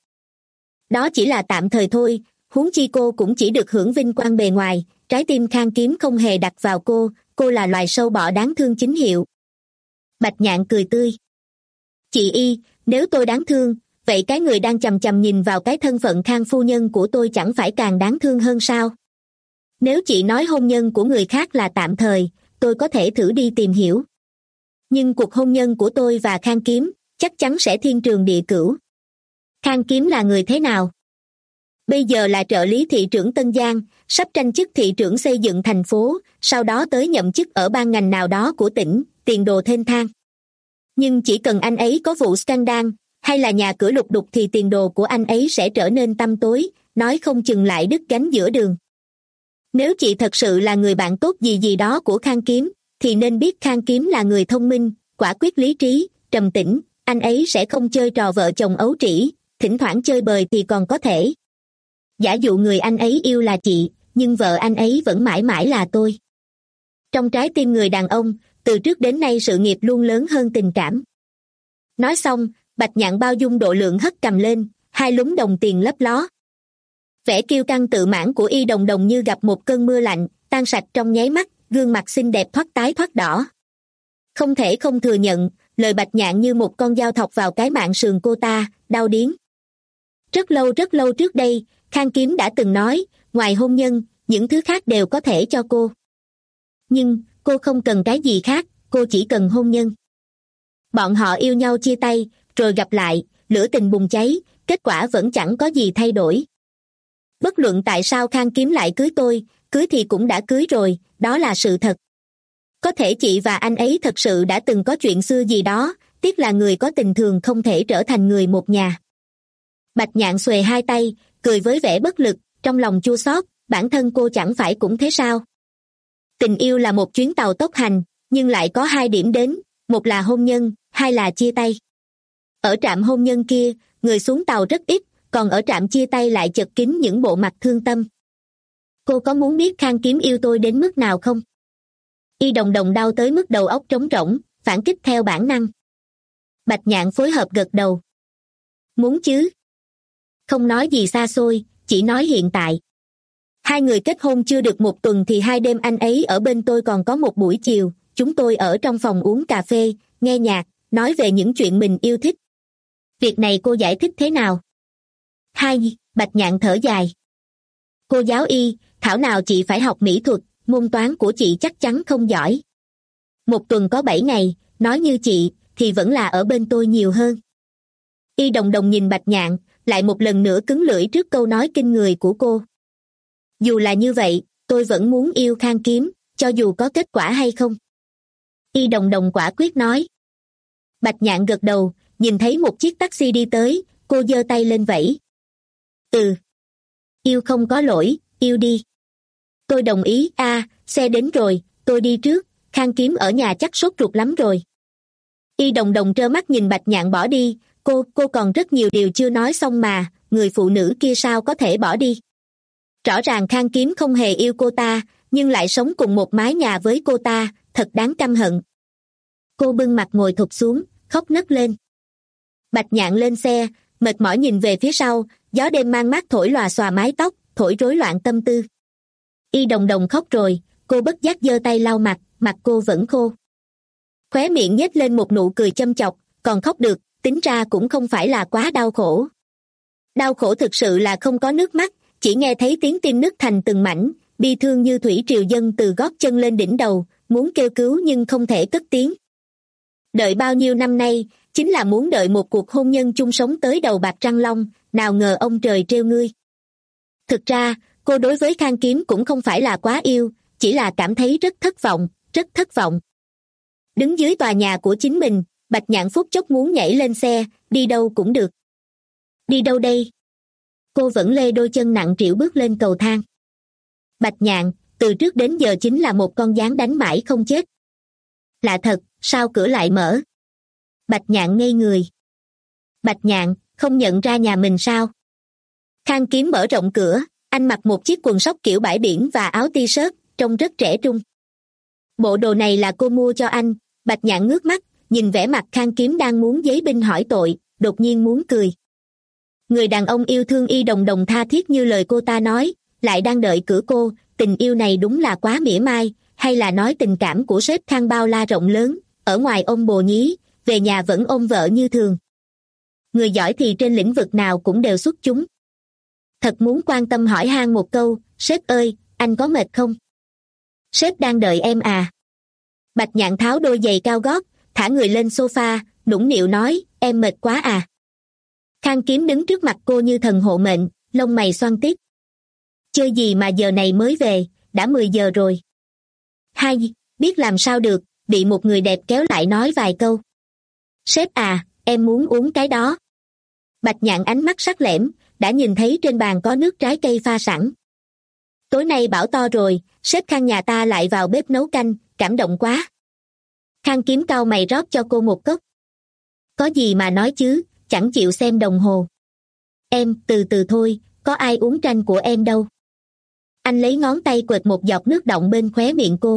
Đó chỉ là tạm thời thôi, huống chi cô cũng chỉ được hưởng vinh quang bề ngoài, trái tim Khang Kiếm không hề đặt vào cô, cô là loài sâu bọ đáng thương chính hiệu. Bạch Nhạn cười tươi. Chị Y, nếu tôi đáng thương, vậy cái người đang chằm chằm nhìn vào cái thân phận Khang phu nhân của tôi chẳng phải càng đáng thương hơn sao? Nếu chị nói hôn nhân của người khác là tạm thời, tôi có thể thử đi tìm hiểu. Nhưng cuộc hôn nhân của tôi và Khang Kiếm chắc chắn sẽ thiên trường địa cửu. Khang Kiếm là người thế nào? Bây giờ là trợ lý thị trưởng Tân Giang, sắp tranh chức thị trưởng xây dựng thành phố, sau đó tới nhậm chức ở ban ngành nào đó của tỉnh, tiền đồ thênh thang. Nhưng chỉ cần anh ấy có vụ scandal, hay là nhà cửa lục đục thì tiền đồ của anh ấy sẽ trở nên tăm tối, nói không chừng lại đứt gánh giữa đường. Nếu chị thật sự là người bạn tốt gì gì đó của Khang Kiếm, thì nên biết Khang Kiếm là người thông minh, quả quyết lý trí, trầm tĩnh, anh ấy sẽ không chơi trò vợ chồng ấu trĩ, thỉnh thoảng chơi bời thì còn có thể. Giả dụ người anh ấy yêu là chị, nhưng vợ anh ấy vẫn mãi mãi là tôi. Trong trái tim người đàn ông, từ trước đến nay sự nghiệp luôn lớn hơn tình cảm. Nói xong, Bạch Nhạn bao dung độ lượng hất cầm lên, hai lúm đồng tiền lấp ló. Vẻ kiêu căng tự mãn của Y Đồng Đồng như gặp một cơn mưa lạnh, tan sạch trong nháy mắt, gương mặt xinh đẹp thoát tái thoát đỏ. Không thể không thừa nhận, lời Bạch Nhạn như một con dao thọc vào cái mạng sườn cô ta, đau điếng. Rất lâu rất lâu trước đây, Khang Kiếm đã từng nói, ngoài hôn nhân, những thứ khác đều có thể cho cô. Nhưng, cô không cần cái gì khác, cô chỉ cần hôn nhân. Bọn họ yêu nhau chia tay, rồi gặp lại, lửa tình bùng cháy, kết quả vẫn chẳng có gì thay đổi. Bất luận tại sao Khang Kiếm lại cưới tôi, cưới thì cũng đã cưới rồi, đó là sự thật. Có thể chị và anh ấy thật sự đã từng có chuyện xưa gì đó, tiếc là người có tình thường không thể trở thành người một nhà. Bạch Nhạn xuề hai tay, cười với vẻ bất lực, trong lòng chua xót, bản thân cô chẳng phải cũng thế sao? Tình yêu là một chuyến tàu tốc hành, nhưng lại có hai điểm đến, một là hôn nhân, hai là chia tay. Ở trạm hôn nhân kia, người xuống tàu rất ít, còn ở trạm chia tay lại chật kín những bộ mặt thương tâm. Cô có muốn biết Khang Kiếm yêu tôi đến mức nào không? Y Đồng Đồng đau tới mức đầu óc trống rỗng, phản kích theo bản năng. Bạch Nhạn phối hợp gật đầu. Muốn chứ? Không nói gì xa xôi, chỉ nói hiện tại. Hai người kết hôn chưa được một tuần thì hai đêm anh ấy ở bên tôi còn có một buổi chiều, chúng tôi ở trong phòng uống cà phê, nghe nhạc, nói về những chuyện mình yêu thích. Việc này cô giải thích thế nào? Hai, Bạch Nhạn thở dài. Cô giáo Y, thảo nào chị phải học mỹ thuật, môn toán của chị chắc chắn không giỏi. Một tuần có bảy ngày, nói như chị, thì vẫn là ở bên tôi nhiều hơn. Y Đồng Đồng nhìn Bạch Nhạn, lại một lần nữa cứng lưỡi trước câu nói kinh người của cô. Dù là như vậy, tôi vẫn muốn yêu Khang Kiếm, cho dù có kết quả hay không. Y Đồng Đồng quả quyết nói. Bạch Nhạn gật đầu, nhìn thấy một chiếc taxi đi tới, cô giơ tay lên vẫy. Ừ. Yêu không có lỗi, yêu đi. Tôi đồng ý, a, à, xe đến rồi, tôi đi trước, Khang Kiếm ở nhà chắc sốt ruột lắm rồi. Y Đồng Đồng trơ mắt nhìn Bạch Nhạn bỏ đi, cô, cô còn rất nhiều điều chưa nói xong mà, người phụ nữ kia sao có thể bỏ đi. Rõ ràng Khang Kiếm không hề yêu cô ta, nhưng lại sống cùng một mái nhà với cô ta, thật đáng căm hận. Cô bưng mặt ngồi thụp xuống, khóc nấc lên. Bạch Nhạn lên xe, mệt mỏi nhìn về phía sau, gió đêm mang mát thổi lòa xòa mái tóc, thổi rối loạn tâm tư. Y Đồng Đồng khóc rồi, cô bất giác giơ tay lau mặt, mặt cô vẫn khô. Khóe miệng nhếch lên một nụ cười châm chọc, còn khóc được, tính ra cũng không phải là quá đau khổ. Đau khổ thực sự là không có nước mắt, chỉ nghe thấy tiếng tim nứt thành từng mảnh, bi thương như thủy triều dâng từ gót chân lên đỉnh đầu, muốn kêu cứu nhưng không thể cất tiếng. Đợi bao nhiêu năm nay, chính là muốn đợi một cuộc hôn nhân chung sống tới đầu bạc răng long, nào ngờ ông trời trêu ngươi. Thực ra, cô đối với Khang Kiếm cũng không phải là quá yêu, chỉ là cảm thấy rất thất vọng, rất thất vọng. Đứng dưới tòa nhà của chính mình, Bạch Nhạn phút chốc muốn nhảy lên xe, đi đâu cũng được. Đi đâu đây? Cô vẫn lê đôi chân nặng trĩu bước lên cầu thang. Bạch Nhạn, từ trước đến giờ chính là một con gián đánh mãi không chết. Lạ thật, sao cửa lại mở? Bạch Nhạn ngây người. Bạch Nhạn, không nhận ra nhà mình sao? Khang Kiếm mở rộng cửa, anh mặc một chiếc quần sóc kiểu bãi biển và áo t-shirt, trông rất trẻ trung. Bộ đồ này là cô mua cho anh. Bạch Nhạn ngước mắt, nhìn vẻ mặt Khang Kiếm đang muốn giấy binh hỏi tội, đột nhiên muốn cười. Người đàn ông yêu thương Y Đồng Đồng tha thiết như lời cô ta nói, lại đang đợi cửa cô, tình yêu này đúng là quá mỉa mai, hay là nói tình cảm của sếp Khang bao la rộng lớn, ở ngoài ôm bồ nhí, về nhà vẫn ôm vợ như thường. Người giỏi thì trên lĩnh vực nào cũng đều xuất chúng. Thật muốn quan tâm hỏi han một câu, sếp ơi, anh có mệt không? Sếp đang đợi em à? Bạch Nhạn tháo đôi giày cao gót, thả người lên sofa, nũng nịu nói, em mệt quá à? Khang Kiếm đứng trước mặt cô như thần hộ mệnh, lông mày xoăn tít. Chơi gì mà giờ này mới về, đã mười giờ rồi. Hai, biết làm sao được, bị một người đẹp kéo lại nói vài câu. Sếp à, em muốn uống cái đó. Bạch Nhạn ánh mắt sắc lẻm, đã nhìn thấy trên bàn có nước trái cây pha sẵn. Tối nay bảo to rồi, sếp Khang nhà ta lại vào bếp nấu canh, cảm động quá. Khang Kiếm cau mày rót cho cô một cốc. Có gì mà nói chứ, chẳng chịu xem đồng hồ. Em, từ từ thôi, có ai uống tranh của em đâu. Anh lấy ngón tay quệt một giọt nước đọng bên khóe miệng cô.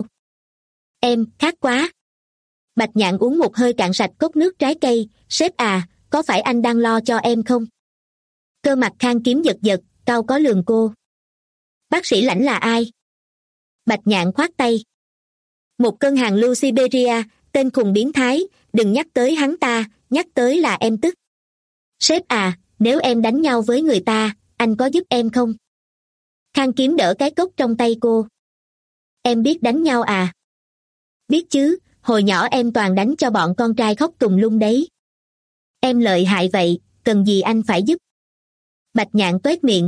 Em, khát quá. Bạch Nhạn uống một hơi cạn sạch cốc nước trái cây, sếp à, có phải anh đang lo cho em không? Cơ mặt Khang Kiếm giật giật, cau có lườm cô. Bác sĩ Lãnh là ai? Bạch Nhạn khoát tay. Một cân hàng lưu Siberia, tên khùng biến thái, đừng nhắc tới hắn ta, nhắc tới là em tức. Sếp à, nếu em đánh nhau với người ta, anh có giúp em không? Khang Kiếm đỡ cái cốc trong tay cô. Em biết đánh nhau à? Biết chứ, hồi nhỏ em toàn đánh cho bọn con trai khóc tùm lum đấy. Em lợi hại vậy, cần gì anh phải giúp? Bạch Nhạn toét miệng.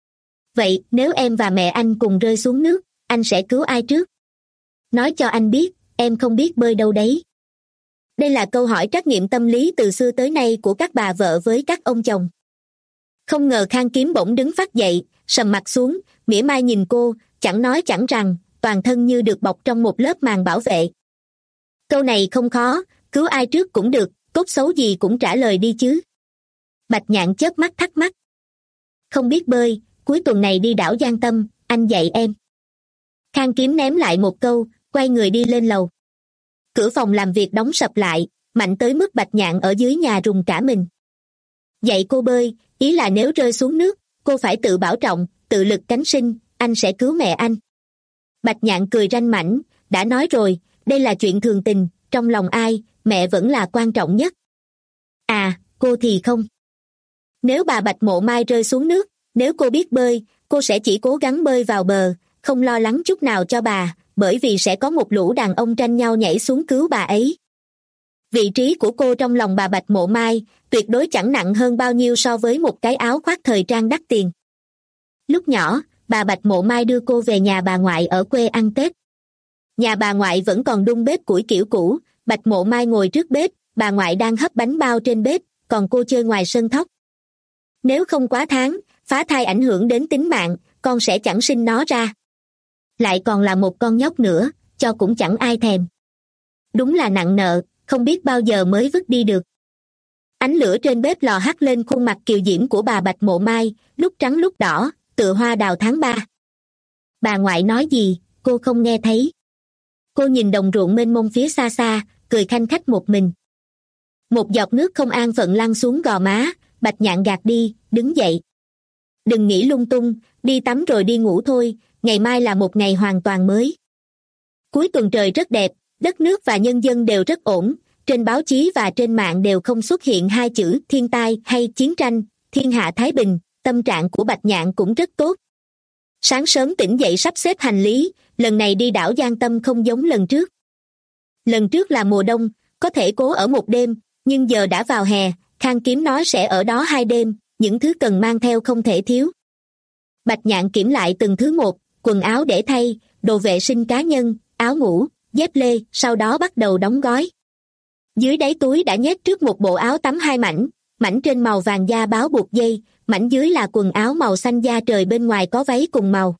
Vậy nếu em và mẹ anh cùng rơi xuống nước, anh sẽ cứu ai trước? Nói cho anh biết, em không biết bơi đâu đấy. Đây là câu hỏi trắc nghiệm tâm lý từ xưa tới nay của các bà vợ với các ông chồng. Không ngờ Khang Kiếm bỗng đứng phắt dậy, sầm mặt xuống, mỉa mai nhìn cô, chẳng nói chẳng rằng, toàn thân như được bọc trong một lớp màng bảo vệ. Câu này không khó, cứu ai trước cũng được, cốt xấu gì cũng trả lời đi chứ. Bạch Nhạn chớp mắt thắc mắc. Không biết bơi, cuối tuần này đi đảo Giang Tâm, anh dạy em. Khang Kiếm ném lại một câu, quay người đi lên lầu. Cửa phòng làm việc đóng sập lại, mạnh tới mức Bạch Nhạn ở dưới nhà rùng cả mình. Dạy cô bơi, ý là nếu rơi xuống nước, cô phải tự bảo trọng, tự lực cánh sinh, anh sẽ cứu mẹ anh. Bạch Nhạn cười ranh mãnh, đã nói rồi, đây là chuyện thường tình, trong lòng ai, mẹ vẫn là quan trọng nhất. À, cô thì không. Nếu bà Bạch Mộ Mai rơi xuống nước, nếu cô biết bơi, cô sẽ chỉ cố gắng bơi vào bờ, không lo lắng chút nào cho bà, bởi vì sẽ có một lũ đàn ông tranh nhau nhảy xuống cứu bà ấy. Vị trí của cô trong lòng bà Bạch Mộ Mai tuyệt đối chẳng nặng hơn bao nhiêu so với một cái áo khoác thời trang đắt tiền. Lúc nhỏ, bà Bạch Mộ Mai đưa cô về nhà bà ngoại ở quê ăn Tết. Nhà bà ngoại vẫn còn đun bếp củi kiểu cũ, Bạch Mộ Mai ngồi trước bếp, bà ngoại đang hấp bánh bao trên bếp, còn cô chơi ngoài sân thóc. Nếu không quá tháng, phá thai ảnh hưởng đến tính mạng, con sẽ chẳng sinh nó ra. Lại còn là một con nhóc nữa, cho cũng chẳng ai thèm. Đúng là nặng nợ, không biết bao giờ mới vứt đi được. Ánh lửa trên bếp lò hắt lên khuôn mặt kiều diễm của bà Bạch Mộ Mai, lúc trắng lúc đỏ, tựa hoa đào tháng ba. Bà ngoại nói gì, cô không nghe thấy. Cô nhìn đồng ruộng mênh mông phía xa xa, cười khanh khách một mình. Một giọt nước không an phận lăn xuống gò má, Bạch Nhạn gạt đi, đứng dậy. Đừng nghĩ lung tung, đi tắm rồi đi ngủ thôi, ngày mai là một ngày hoàn toàn mới. Cuối tuần trời rất đẹp, đất nước và nhân dân đều rất ổn, trên báo chí và trên mạng đều không xuất hiện hai chữ thiên tai hay chiến tranh, thiên hạ thái bình, tâm trạng của Bạch Nhạn cũng rất tốt. Sáng sớm tỉnh dậy sắp xếp hành lý, lần này đi đảo Giang Tâm không giống lần trước. Lần trước là mùa đông, có thể cố ở một đêm, nhưng giờ đã vào hè, Khang Kiếm nói sẽ ở đó hai đêm, những thứ cần mang theo không thể thiếu. Bạch Nhạn kiểm lại từng thứ một, quần áo để thay, đồ vệ sinh cá nhân, áo ngủ, dép lê, sau đó bắt đầu đóng gói. Dưới đáy túi đã nhét trước một bộ áo tắm hai mảnh, mảnh trên màu vàng da báo buộc dây, mảnh dưới là quần áo màu xanh da trời, bên ngoài có váy cùng màu.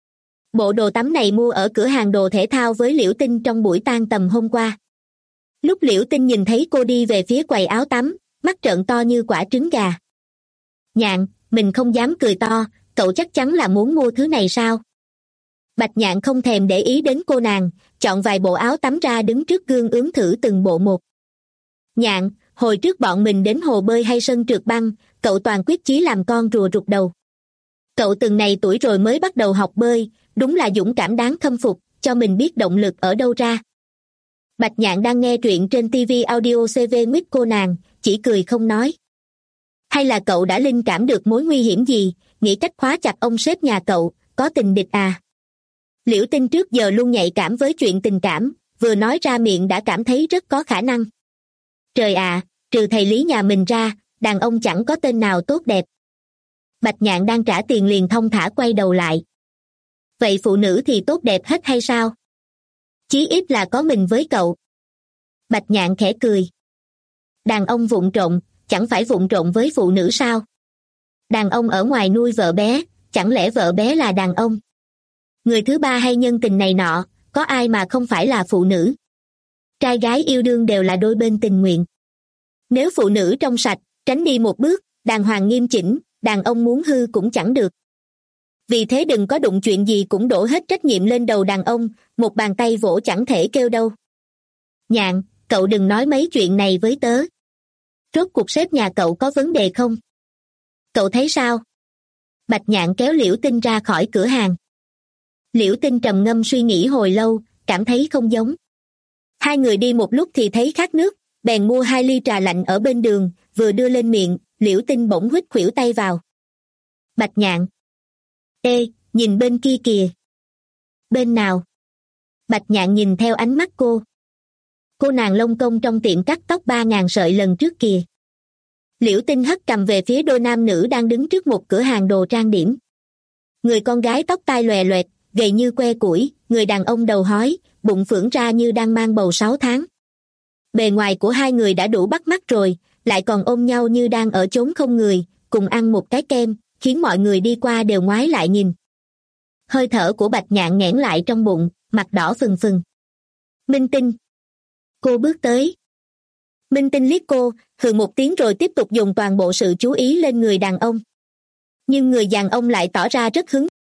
Bộ đồ tắm này mua ở cửa hàng đồ thể thao với Liễu Tinh trong buổi tan tầm hôm qua. Lúc Liễu Tinh nhìn thấy cô đi về phía quầy áo tắm, mắt trợn to như quả trứng gà. Nhạn, mình không dám cười to, cậu chắc chắn là muốn mua thứ này sao? Bạch Nhạn không thèm để ý đến cô nàng, chọn vài bộ áo tắm ra đứng trước gương ướm thử từng bộ một. Nhạn, hồi trước bọn mình đến hồ bơi hay sân trượt băng, cậu toàn quyết chí làm con rùa rụt đầu. Cậu từng này tuổi rồi mới bắt đầu học bơi, đúng là dũng cảm đáng khâm phục, cho mình biết động lực ở đâu ra. Bạch Nhạn đang nghe truyện trên ti vi audio xê vê mít cô nàng, chỉ cười không nói. Hay là cậu đã linh cảm được mối nguy hiểm gì, nghĩ cách khóa chặt ông sếp nhà cậu, có tình địch à? Liễu Tinh trước giờ luôn nhạy cảm với chuyện tình cảm, vừa nói ra miệng đã cảm thấy rất có khả năng. Trời ạ, trừ thầy Lý nhà mình ra, đàn ông chẳng có tên nào tốt đẹp. Bạch Nhạn đang trả tiền liền thong thả quay đầu lại. Vậy phụ nữ thì tốt đẹp hết hay sao? Chí ít là có mình với cậu. Bạch Nhạn khẽ cười. Đàn ông vụng trộm, chẳng phải vụng trộm với phụ nữ sao? Đàn ông ở ngoài nuôi vợ bé, chẳng lẽ vợ bé là đàn ông? Người thứ ba hay nhân tình này nọ, có ai mà không phải là phụ nữ? Trai gái yêu đương đều là đôi bên tình nguyện. Nếu phụ nữ trong sạch, tránh đi một bước, đàng hoàng nghiêm chỉnh, đàn ông muốn hư cũng chẳng được. Vì thế đừng có đụng chuyện gì cũng đổ hết trách nhiệm lên đầu đàn ông, một bàn tay vỗ chẳng thể kêu đâu. Nhạn, cậu đừng nói mấy chuyện này với tớ. Rốt cuộc sếp nhà cậu có vấn đề không? Cậu thấy sao? Bạch Nhạn kéo Liễu Tinh ra khỏi cửa hàng. Liễu Tinh trầm ngâm suy nghĩ hồi lâu, cảm thấy không giống. Hai người đi một lúc thì thấy khát nước, bèn mua hai ly trà lạnh ở bên đường, vừa đưa lên miệng, Liễu Tinh bỗng huýt khuỷu tay vào. Bạch Nhạn. Ê, nhìn bên kia kìa. Bên nào? Bạch Nhạn nhìn theo ánh mắt cô. Cô nàng lông công trong tiệm cắt tóc ba ngàn sợi lần trước kìa. Liễu Tinh hất cầm về phía đôi nam nữ đang đứng trước một cửa hàng đồ trang điểm. Người con gái tóc tai lòe loẹt, gầy như que củi, người đàn ông đầu hói, bụng phưởng ra như đang mang bầu sáu tháng. Bề ngoài của hai người đã đủ bắt mắt rồi, lại còn ôm nhau như đang ở chốn không người, cùng ăn một cái kem, khiến mọi người đi qua đều ngoái lại nhìn. Hơi thở của Bạch Nhạn nghẽn lại trong bụng, mặt đỏ phừng phừng. Minh Tinh. Cô bước tới. Minh Tinh liếc cô, hừ một tiếng rồi tiếp tục dùng toàn bộ sự chú ý lên người đàn ông. Nhưng người đàn ông lại tỏ ra rất hứng.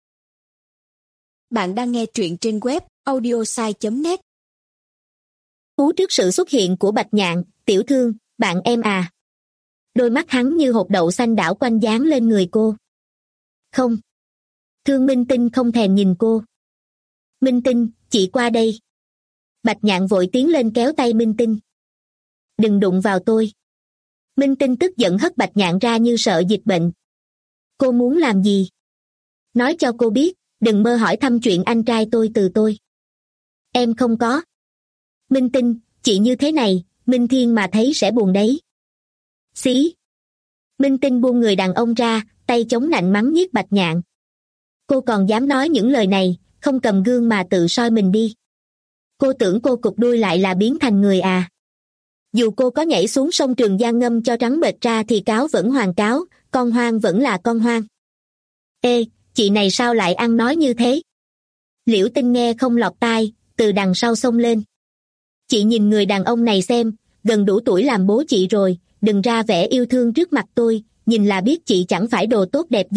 Bạn đang nghe truyện trên web audiosai chấm net. Hú trước sự xuất hiện của Bạch Nhạn, tiểu thương, bạn em à. Đôi mắt hắn như hột đậu xanh đảo quanh dán lên người cô. Không. Thương Minh Tinh không thèm nhìn cô. Minh Tinh, chị qua đây. Bạch Nhạn vội tiến lên kéo tay Minh Tinh. Đừng đụng vào tôi. Minh Tinh tức giận hất Bạch Nhạn ra như sợ dịch bệnh. Cô muốn làm gì? Nói cho cô biết, đừng mơ hỏi thăm chuyện anh trai tôi từ tôi. Em không có. Minh Tinh, chị như thế này, Minh Thiên mà thấy sẽ buồn đấy. Xí. Minh Tinh buông người đàn ông ra, tay chống nạnh mắng nhiếc Bạch Nhạn. Cô còn dám nói những lời này, không cầm gương mà tự soi mình đi. Cô tưởng cô cụp đuôi lại là biến thành người à? Dù cô có nhảy xuống sông Trường Giang ngâm cho trắng bệch ra thì cáo vẫn hoàng cáo, con hoang vẫn là con hoang. Ê, chị này sao lại ăn nói như thế? Liễu Tinh nghe không lọt tai, từ đằng sau xông lên. Chị nhìn người đàn ông này xem, gần đủ tuổi làm bố chị rồi, đừng ra vẻ yêu thương trước mặt tôi, nhìn là biết chị chẳng phải đồ tốt đẹp gì,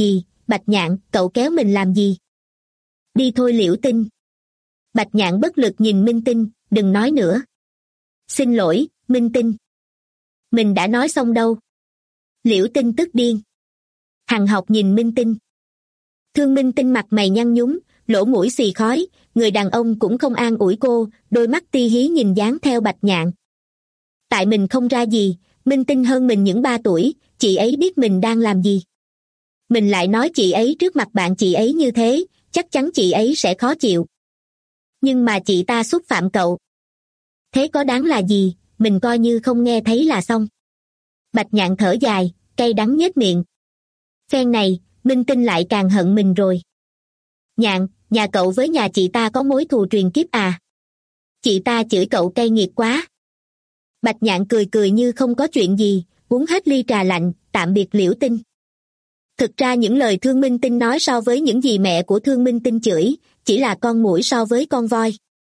Bạch Nhạn, cậu kéo mình làm gì? Đi thôi Liễu Tinh. Bạch Nhạn bất lực nhìn Minh Tinh, đừng nói nữa. Xin lỗi, Minh Tinh. Mình đã nói xong đâu. Liễu Tinh tức điên. Hằng Học nhìn Minh Tinh. Thương Minh Tinh mặt mày nhăn nhúm, lỗ mũi xì khói, người đàn ông cũng không an ủi cô, đôi mắt ti hí nhìn dáng theo Bạch Nhạn. Tại mình không ra gì, Minh Tinh hơn mình những ba tuổi, chị ấy biết mình đang làm gì. Mình lại nói chị ấy trước mặt bạn chị ấy như thế, chắc chắn chị ấy sẽ khó chịu. Nhưng mà chị ta xúc phạm cậu. Thế có đáng là gì, mình coi như không nghe thấy là xong. Bạch Nhạn thở dài, cay đắng nhếch miệng. Phen này, Minh Tinh lại càng hận mình rồi. Nhạn, nhà cậu với nhà chị ta có mối thù truyền kiếp à? Chị ta chửi cậu cay nghiệt quá. Bạch Nhạn cười cười như không có chuyện gì, uống hết ly trà lạnh, tạm biệt Liễu Tinh. Thực ra những lời Thương Minh Tinh nói so với những gì mẹ của Thương Minh Tinh chửi, chỉ là con muỗi so với con voi.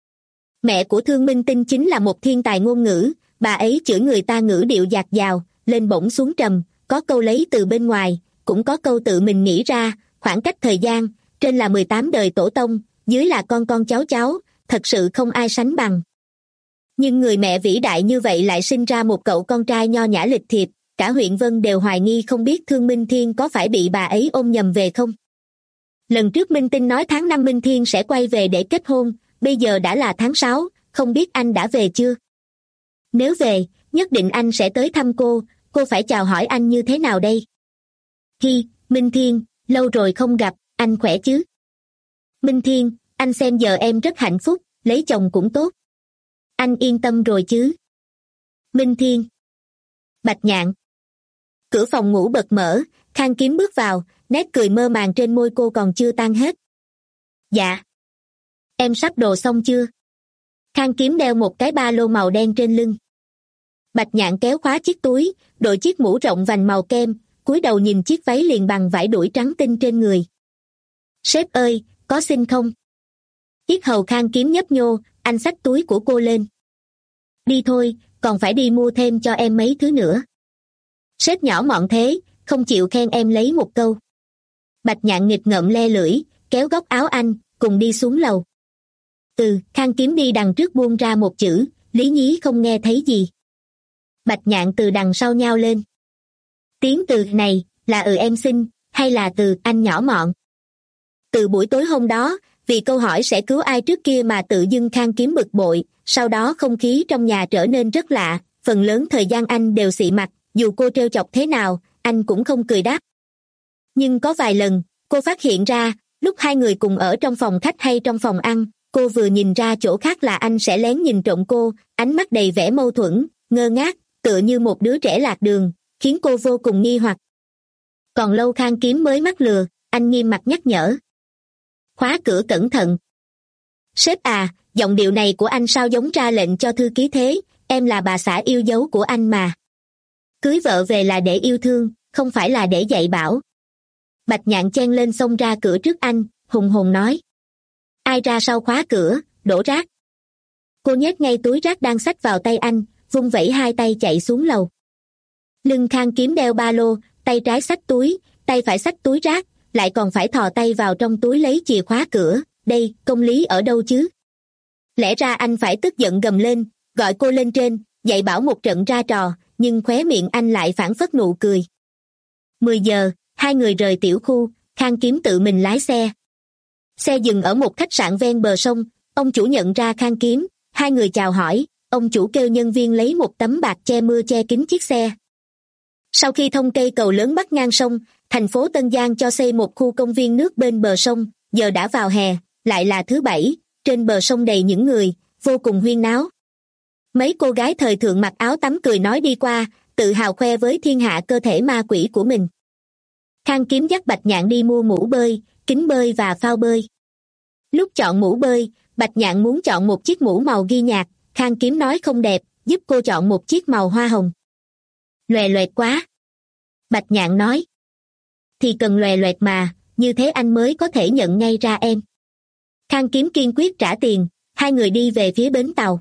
Mẹ của Thương Minh Tinh chính là một thiên tài ngôn ngữ, bà ấy chửi người ta ngữ điệu dạt dào, lên bổng xuống trầm, có câu lấy từ bên ngoài, cũng có câu tự mình nghĩ ra, khoảng cách thời gian, trên là mười tám đời tổ tông, dưới là con con cháu cháu, thật sự không ai sánh bằng. Nhưng người mẹ vĩ đại như vậy lại sinh ra một cậu con trai nho nhã lịch thiệp, cả huyện Vân đều hoài nghi không biết Thương Minh Thiên có phải bị bà ấy ôm nhầm về không. Lần trước Minh Tinh nói tháng năm Minh Thiên sẽ quay về để kết hôn, bây giờ đã là tháng sáu, không biết anh đã về chưa? Nếu về, nhất định anh sẽ tới thăm cô, cô phải chào hỏi anh như thế nào đây? Hi, Minh Thiên, lâu rồi không gặp, anh khỏe chứ? Minh Thiên, anh xem giờ em rất hạnh phúc, lấy chồng cũng tốt. Anh yên tâm rồi chứ? Minh Thiên. Bạch Nhạn. Cửa phòng ngủ bật mở, Khang Kiếm bước vào, nét cười mơ màng trên môi cô còn chưa tan hết. Dạ. Em sắp đồ xong chưa? Khang Kiếm đeo một cái ba lô màu đen trên lưng. Bạch Nhạn kéo khóa chiếc túi, đội chiếc mũ rộng vành màu kem, cúi đầu nhìn chiếc váy liền bằng vải đuổi trắng tinh trên người. Sếp ơi, có xin không? Yết hầu Khang Kiếm nhấp nhô, anh xách túi của cô lên. Đi thôi, còn phải đi mua thêm cho em mấy thứ nữa. Sếp nhỏ mọn thế, không chịu khen em lấy một câu. Bạch Nhạn nghịch ngợm le lưỡi, kéo góc áo anh, cùng đi xuống lầu. Ừ, Khang Kiếm đi đằng trước buông ra một chữ, Lý Nhí không nghe thấy gì. Bạch Nhạn từ đằng sau nhao lên. Tiếng từ này, là ừ em xin, hay là từ anh nhỏ mọn? Từ buổi tối hôm đó, vì câu hỏi sẽ cứu ai trước kia mà tự dưng Khang Kiếm bực bội, sau đó không khí trong nhà trở nên rất lạ, phần lớn thời gian anh đều xị mặt, dù cô trêu chọc thế nào, anh cũng không cười đáp. Nhưng có vài lần, cô phát hiện ra, lúc hai người cùng ở trong phòng khách hay trong phòng ăn, cô vừa nhìn ra chỗ khác là anh sẽ lén nhìn trộm cô, ánh mắt đầy vẻ mâu thuẫn, ngơ ngác, tựa như một đứa trẻ lạc đường, khiến cô vô cùng nghi hoặc. Còn lâu Khang Kiếm mới mắc lừa, anh nghiêm mặt nhắc nhở. Khóa cửa cẩn thận. Sếp à, giọng điệu này của anh sao giống ra lệnh cho thư ký thế, em là bà xã yêu dấu của anh mà. Cưới vợ về là để yêu thương, không phải là để dạy bảo. Bạch Nhạn chen lên xông ra cửa trước anh, hùng hồn nói. Ai ra sau khóa cửa, đổ rác. Cô nhét ngay túi rác đang xách vào tay anh, vung vẩy hai tay chạy xuống lầu. Lưng Khang Kiếm đeo ba lô, tay trái xách túi, tay phải xách túi rác, lại còn phải thò tay vào trong túi lấy chìa khóa cửa, đây, công lý ở đâu chứ? Lẽ ra anh phải tức giận gầm lên, gọi cô lên trên, dạy bảo một trận ra trò, nhưng khóe miệng anh lại phảng phất nụ cười. mười giờ, hai người rời tiểu khu, Khang Kiếm tự mình lái xe. Xe dừng ở một khách sạn ven bờ sông, ông chủ nhận ra Khang Kiếm, hai người chào hỏi, ông chủ kêu nhân viên lấy một tấm bạt che mưa che kín chiếc xe. Sau khi thông cây cầu lớn bắc ngang sông, thành phố Tân Giang cho xây một khu công viên nước bên bờ sông, giờ đã vào hè, lại là thứ bảy, trên bờ sông đầy những người, vô cùng huyên náo. Mấy cô gái thời thượng mặc áo tắm cười nói đi qua, tự hào khoe với thiên hạ cơ thể ma quỷ của mình. Khang Kiếm dắt Bạch Nhạn đi mua mũ bơi, kính bơi và phao bơi. Lúc chọn mũ bơi, Bạch Nhạn muốn chọn một chiếc mũ màu ghi nhạt, Khang Kiếm nói không đẹp, giúp cô chọn một chiếc màu hoa hồng. Loè loẹt quá. Bạch Nhạn nói. Thì cần loè loẹt mà, như thế anh mới có thể nhận ngay ra em. Khang Kiếm kiên quyết trả tiền, hai người đi về phía bến tàu.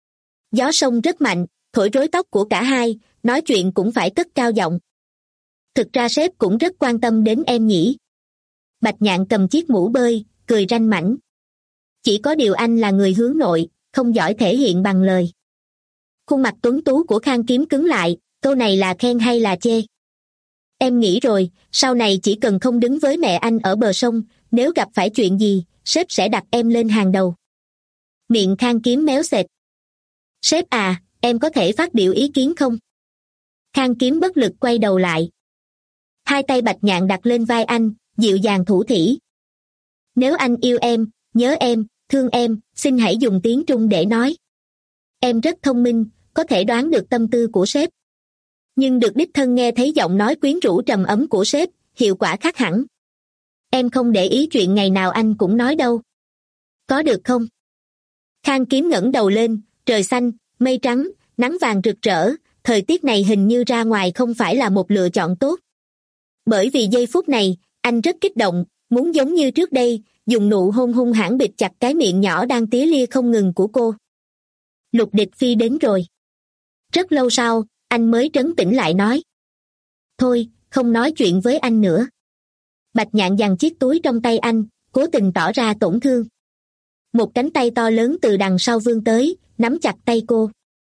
Gió sông rất mạnh, thổi rối tóc của cả hai, nói chuyện cũng phải cất cao giọng. Thực ra sếp cũng rất quan tâm đến em nhỉ. Bạch Nhạn cầm chiếc mũ bơi, cười ranh mãnh. Chỉ có điều anh là người hướng nội, không giỏi thể hiện bằng lời. Khuôn mặt tuấn tú của Khang Kiếm cứng lại, câu này là khen hay là chê? Em nghĩ rồi, sau này chỉ cần không đứng với mẹ anh ở bờ sông, nếu gặp phải chuyện gì, sếp sẽ đặt em lên hàng đầu. Miệng Khang Kiếm méo sệt. Sếp à, em có thể phát biểu ý kiến không? Khang Kiếm bất lực quay đầu lại. Hai tay Bạch Nhạn đặt lên vai anh, dịu dàng thủ thỉ. Nếu anh yêu em, nhớ em, thương em, xin hãy dùng tiếng Trung để nói. Em rất thông minh, có thể đoán được tâm tư của sếp. Nhưng được đích thân nghe thấy giọng nói quyến rũ trầm ấm của sếp, hiệu quả khác hẳn. Em không để ý chuyện ngày nào anh cũng nói đâu. Có được không? Khang Kiếm ngẩng đầu lên, trời xanh, mây trắng, nắng vàng rực rỡ, thời tiết này hình như ra ngoài không phải là một lựa chọn tốt. Bởi vì giây phút này, anh rất kích động, muốn giống như trước đây, dùng nụ hôn hung hãn bịt chặt cái miệng nhỏ đang tía lia không ngừng của cô. Lục Địch Phi đến rồi. Rất lâu sau, anh mới trấn tĩnh lại nói. Thôi, không nói chuyện với anh nữa. Bạch Nhạn giằng chiếc túi trong tay anh, cố tình tỏ ra tổn thương. Một cánh tay to lớn từ đằng sau vươn tới, nắm chặt tay cô.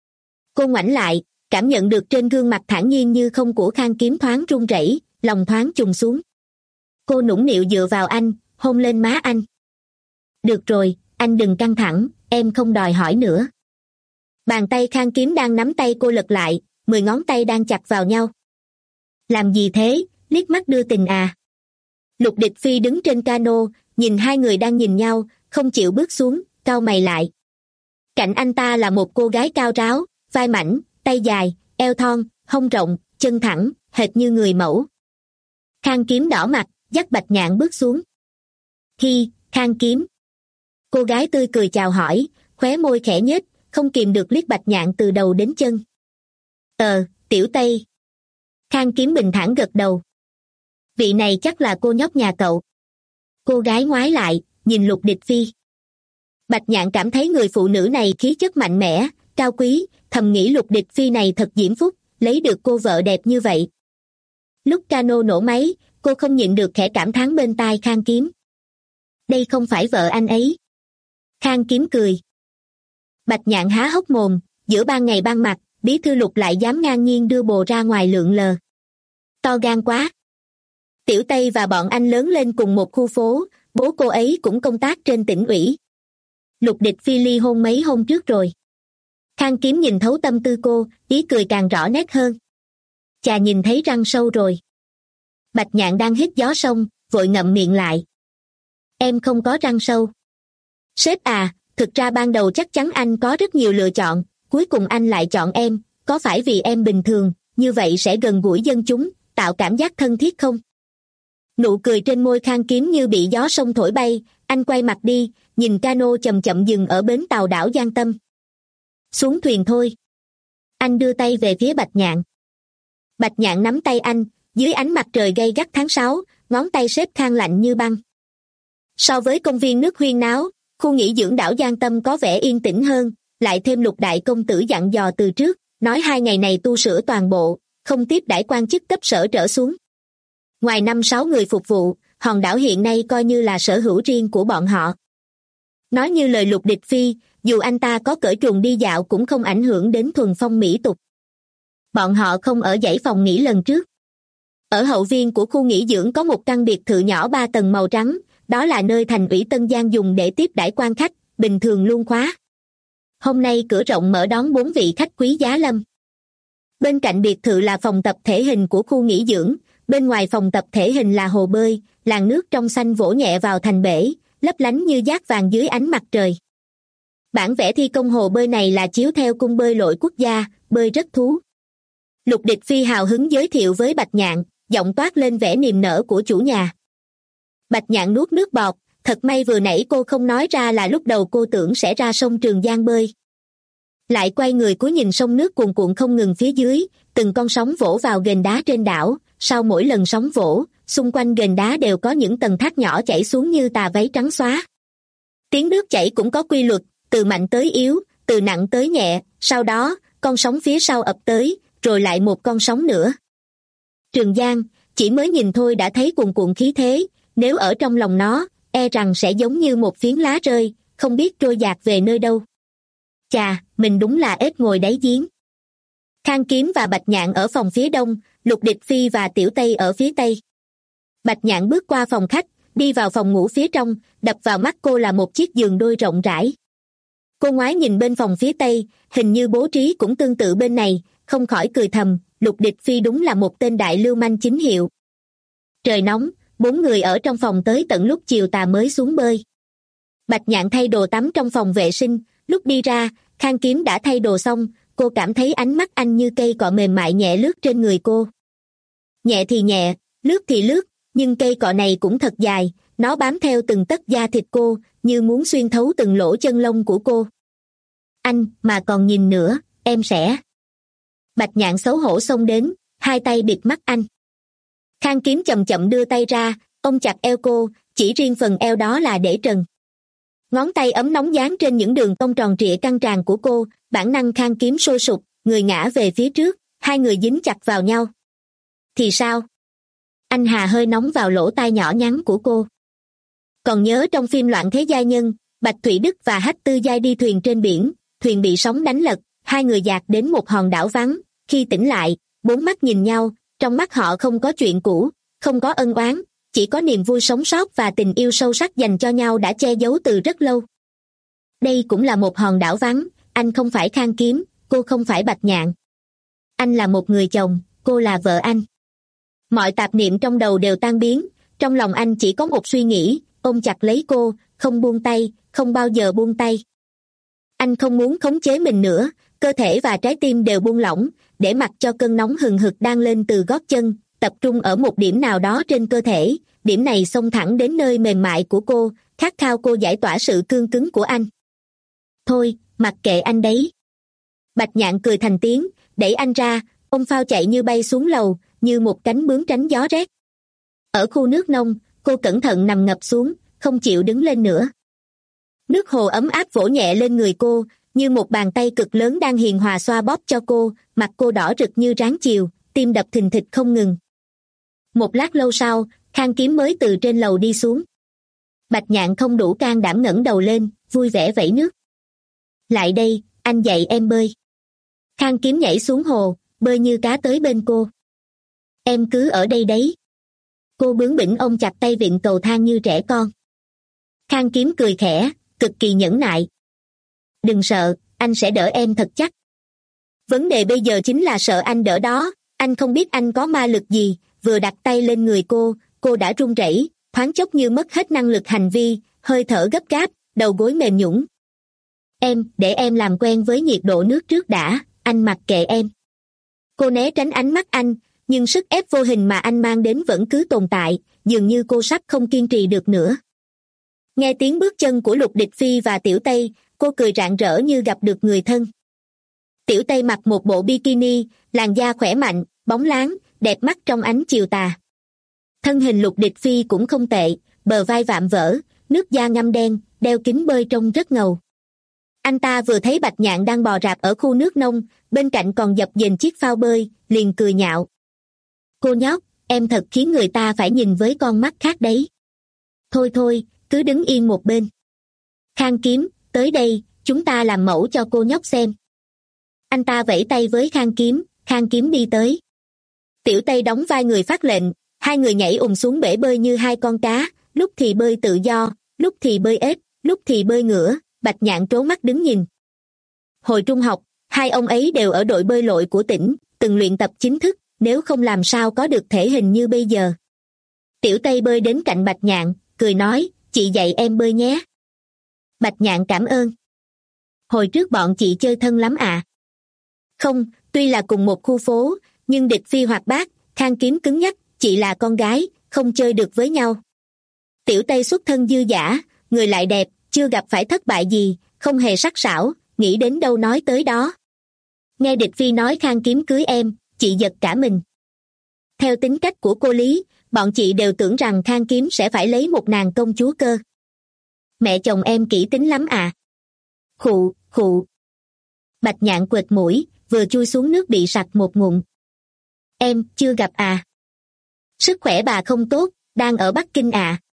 Cô ngoảnh lại, cảm nhận được trên gương mặt thản nhiên như không của Khang Kiếm thoáng run rẩy, lòng thoáng trùng xuống. Cô nũng nịu dựa vào anh, hôn lên má anh. Được rồi, anh đừng căng thẳng, em không đòi hỏi nữa. Bàn tay Khang Kiếm đang nắm tay cô lật lại, mười ngón tay đang chặt vào nhau. Làm gì thế, liếc mắt đưa tình à? Lục Địch Phi đứng trên cano, nhìn hai người đang nhìn nhau, không chịu bước xuống, cau mày lại. Cạnh anh ta là một cô gái cao ráo, vai mảnh, tay dài, eo thon, hông rộng, chân thẳng, hệt như người mẫu. Khang Kiếm đỏ mặt, dắt Bạch Nhạn bước xuống. Hi, Khang Kiếm. Cô gái tươi cười chào hỏi, khóe môi khẽ nhếch, không kìm được liếc Bạch Nhạn từ đầu đến chân. Ờ, Tiểu Tây. Khang Kiếm bình thản gật đầu. Vị này chắc là cô nhóc nhà cậu. Cô gái ngoái lại, nhìn Lục Địch Phi. Bạch Nhạn cảm thấy người phụ nữ này khí chất mạnh mẽ, cao quý, thầm nghĩ Lục Địch Phi này thật diễm phúc, lấy được cô vợ đẹp như vậy. Lúc cano nổ máy, cô không nhịn được khẽ cảm thán bên tai Khang Kiếm. Đây không phải vợ anh ấy. Khang Kiếm cười. Bạch Nhạn há hốc mồm, giữa ban ngày ban mặt, bí thư Lục lại dám ngang nhiên đưa bồ ra ngoài lượn lờ. To gan quá. Tiểu Tây và bọn anh lớn lên cùng một khu phố, bố cô ấy cũng công tác trên tỉnh ủy. Lục Địch Phi ly hôn mấy hôm trước rồi. Khang Kiếm nhìn thấu tâm tư cô, ý cười càng rõ nét hơn. Chà, nhìn thấy răng sâu rồi. Bạch Nhạn đang hít gió sông, vội ngậm miệng lại. Em không có răng sâu. Sếp à, thực ra ban đầu chắc chắn anh có rất nhiều lựa chọn, cuối cùng anh lại chọn em, có phải vì em bình thường, như vậy sẽ gần gũi dân chúng, tạo cảm giác thân thiết không? Nụ cười trên môi Khang Kiếm như bị gió sông thổi bay, anh quay mặt đi, nhìn cano chậm chậm dừng ở bến tàu đảo Giang Tâm. Xuống thuyền thôi. Anh đưa tay về phía Bạch Nhạn. Bạch Nhạn nắm tay anh, dưới ánh mặt trời gay gắt tháng sáu, ngón tay sếp Khang lạnh như băng. So với công viên nước huyên náo, khu nghỉ dưỡng đảo Giang Tâm có vẻ yên tĩnh hơn, lại thêm Lục đại công tử dặn dò từ trước, nói hai ngày này tu sửa toàn bộ, không tiếp đãi quan chức cấp sở trở xuống. Ngoài năm sáu người phục vụ, hòn đảo hiện nay coi như là sở hữu riêng của bọn họ. Nói như lời Lục Địch Phi, dù anh ta có cởi truồng đi dạo cũng không ảnh hưởng đến thuần phong mỹ tục. Bọn họ không ở dãy phòng nghỉ lần trước. Ở hậu viên của khu nghỉ dưỡng có một căn biệt thự nhỏ ba tầng màu trắng, đó là nơi thành ủy Tân Giang dùng để tiếp đãi quan khách, bình thường luôn khóa. Hôm nay cửa rộng mở đón bốn vị khách quý giá lâm. Bên cạnh biệt thự là phòng tập thể hình của khu nghỉ dưỡng, bên ngoài phòng tập thể hình là hồ bơi, làn nước trong xanh vỗ nhẹ vào thành bể, lấp lánh như dát vàng dưới ánh mặt trời. Bản vẽ thi công hồ bơi này là chiếu theo cung bơi lội quốc gia, bơi rất thú. Lục Địch Phi hào hứng giới thiệu với Bạch Nhạn, giọng toát lên vẻ niềm nở của chủ nhà. Bạch Nhạn nuốt nước bọt, thật may vừa nãy cô không nói ra là lúc đầu cô tưởng sẽ ra sông Trường Giang bơi. Lại quay người cúi nhìn sông nước cuồn cuộn không ngừng phía dưới, từng con sóng vỗ vào ghềnh đá trên đảo, sau mỗi lần sóng vỗ, xung quanh ghềnh đá đều có những tầng thác nhỏ chảy xuống như tà váy trắng xóa. Tiếng nước chảy cũng có quy luật, từ mạnh tới yếu, từ nặng tới nhẹ, sau đó, con sóng phía sau ập tới, rồi lại một con sóng nữa. Trường Giang, chỉ mới nhìn thôi đã thấy cuồn cuộn khí thế, nếu ở trong lòng nó, e rằng sẽ giống như một phiến lá rơi, không biết trôi dạt về nơi đâu. Chà, mình đúng là ếch ngồi đáy giếng. Khang Kiếm và Bạch Nhạn ở phòng phía đông, Lục Địch Phi và Tiểu Tây ở phía tây. Bạch Nhạn bước qua phòng khách, đi vào phòng ngủ phía trong, đập vào mắt cô là một chiếc giường đôi rộng rãi. Cô ngoái nhìn bên phòng phía tây, hình như bố trí cũng tương tự bên này, không khỏi cười thầm, Lục Địch Phi đúng là một tên đại lưu manh chính hiệu. Trời nóng, bốn người ở trong phòng tới tận lúc chiều tà mới xuống bơi. Bạch Nhạn thay đồ tắm trong phòng vệ sinh, lúc đi ra, Khang Kiếm đã thay đồ xong, cô cảm thấy ánh mắt anh như cây cọ mềm mại nhẹ lướt trên người cô. Nhẹ thì nhẹ, lướt thì lướt, nhưng cây cọ này cũng thật dài, nó bám theo từng tấc da thịt cô, như muốn xuyên thấu từng lỗ chân lông của cô. Anh, mà còn nhìn nữa, em sẽ... Bạch Nhạn xấu hổ xông đến, hai tay bịt mắt anh. Khang Kiếm chậm chậm đưa tay ra, ôm chặt eo cô, chỉ riêng phần eo đó là để trần. Ngón tay ấm nóng dán trên những đường cong tròn trịa căng tràn của cô, bản năng Khang Kiếm sôi sục, người ngã về phía trước, hai người dính chặt vào nhau. Thì sao? Anh hà hơi nóng vào lỗ tai nhỏ nhắn của cô. Còn nhớ trong phim Loạn Thế Giai Nhân, Bạch Thụy Đức và Hách Tư Giai đi thuyền trên biển, thuyền bị sóng đánh lật, hai người dạt đến một hòn đảo vắng, khi tỉnh lại, bốn mắt nhìn nhau, trong mắt họ không có chuyện cũ, không có ân oán, chỉ có niềm vui sống sót và tình yêu sâu sắc dành cho nhau đã che giấu từ rất lâu. Đây cũng là một hòn đảo vắng, anh không phải Khang Kiếm, cô không phải Bạch Nhạn. Anh là một người chồng, cô là vợ anh. Mọi tạp niệm trong đầu đều tan biến, trong lòng anh chỉ có một suy nghĩ, ôm chặt lấy cô, không buông tay, không bao giờ buông tay. Anh không muốn khống chế mình nữa, cơ thể và trái tim đều buông lỏng, để mặc cho cơn nóng hừng hực đang lên từ gót chân, tập trung ở một điểm nào đó trên cơ thể, điểm này xông thẳng đến nơi mềm mại của cô, khát khao cô giải tỏa sự cương cứng của anh. Thôi, mặc kệ anh đấy. Bạch Nhạn cười thành tiếng, đẩy anh ra, ôm phao chạy như bay xuống lầu, như một cánh bướm tránh gió rét. Ở khu nước nông, cô cẩn thận nằm ngập xuống, không chịu đứng lên nữa. Nước hồ ấm áp vỗ nhẹ lên người cô, như một bàn tay cực lớn đang hiền hòa xoa bóp cho cô, mặt cô đỏ rực như ráng chiều, tim đập thình thịch không ngừng. Một lát lâu sau, Khang Kiếm mới từ trên lầu đi xuống. Bạch Nhạn không đủ can đảm ngẩng đầu lên, vui vẻ vẫy nước. Lại đây, anh dạy em bơi. Khang Kiếm nhảy xuống hồ, bơi như cá tới bên cô. Em cứ ở đây đấy. Cô bướng bỉnh ôm chặt tay vịn cầu thang như trẻ con. Khang Kiếm cười khẽ, cực kỳ nhẫn nại. Đừng sợ, anh sẽ đỡ em thật chắc. Vấn đề bây giờ chính là sợ anh đỡ đó, anh không biết anh có ma lực gì, vừa đặt tay lên người cô, cô đã run rẩy, thoáng chốc như mất hết năng lực hành vi, hơi thở gấp gáp, đầu gối mềm nhũn. Em, để em làm quen với nhiệt độ nước trước đã, anh mặc kệ em. Cô né tránh ánh mắt anh, nhưng sức ép vô hình mà anh mang đến vẫn cứ tồn tại, dường như cô sắp không kiên trì được nữa. Nghe tiếng bước chân của Lục Địch Phi và Tiểu Tây, cô cười rạng rỡ như gặp được người thân. Tiểu Tây mặc một bộ bikini, làn da khỏe mạnh, bóng láng, đẹp mắt trong ánh chiều tà. Thân hình Lục Địch Phi cũng không tệ, bờ vai vạm vỡ, nước da ngăm đen, đeo kính bơi trông rất ngầu. Anh ta vừa thấy Bạch Nhạn đang bò rạp ở khu nước nông, bên cạnh còn dập dềnh chiếc phao bơi, liền cười nhạo. Cô nhóc, em thật khiến người ta phải nhìn với con mắt khác đấy. Thôi thôi, cứ đứng yên một bên. Khang Kiếm, tới đây, chúng ta làm mẫu cho cô nhóc xem. Anh ta vẫy tay với Khang Kiếm, Khang Kiếm đi tới. Tiểu Tây đóng vai người phát lệnh, hai người nhảy ùm xuống bể bơi như hai con cá, lúc thì bơi tự do, lúc thì bơi ếch, lúc thì bơi ngửa, Bạch Nhạn trố mắt đứng nhìn. Hồi trung học, hai ông ấy đều ở đội bơi lội của tỉnh, từng luyện tập chính thức, nếu không làm sao có được thể hình như bây giờ. Tiểu Tây bơi đến cạnh Bạch Nhạn, cười nói, chị dạy em bơi nhé. Bạch Nhạn cảm ơn. Hồi trước bọn chị chơi thân lắm à? Không, tuy là cùng một khu phố, nhưng Địch Phi hoạt bát, Khang Kiếm cứng nhắc, chị là con gái, không chơi được với nhau. Tiểu Tây xuất thân dư dả, người lại đẹp, chưa gặp phải thất bại gì, không hề sắc sảo, nghĩ đến đâu nói tới đó. Nghe Địch Phi nói Khang Kiếm cưới em, chị giật cả mình. Theo tính cách của cô Lý, bọn chị đều tưởng rằng Khang Kiếm sẽ phải lấy một nàng công chúa cơ. Mẹ chồng em kỹ tính lắm à? Khụ, khụ. Bạch Nhạn quệt mũi, vừa chui xuống nước bị sặc một ngụm. Em, chưa gặp à? Sức khỏe bà không tốt, đang ở Bắc Kinh à?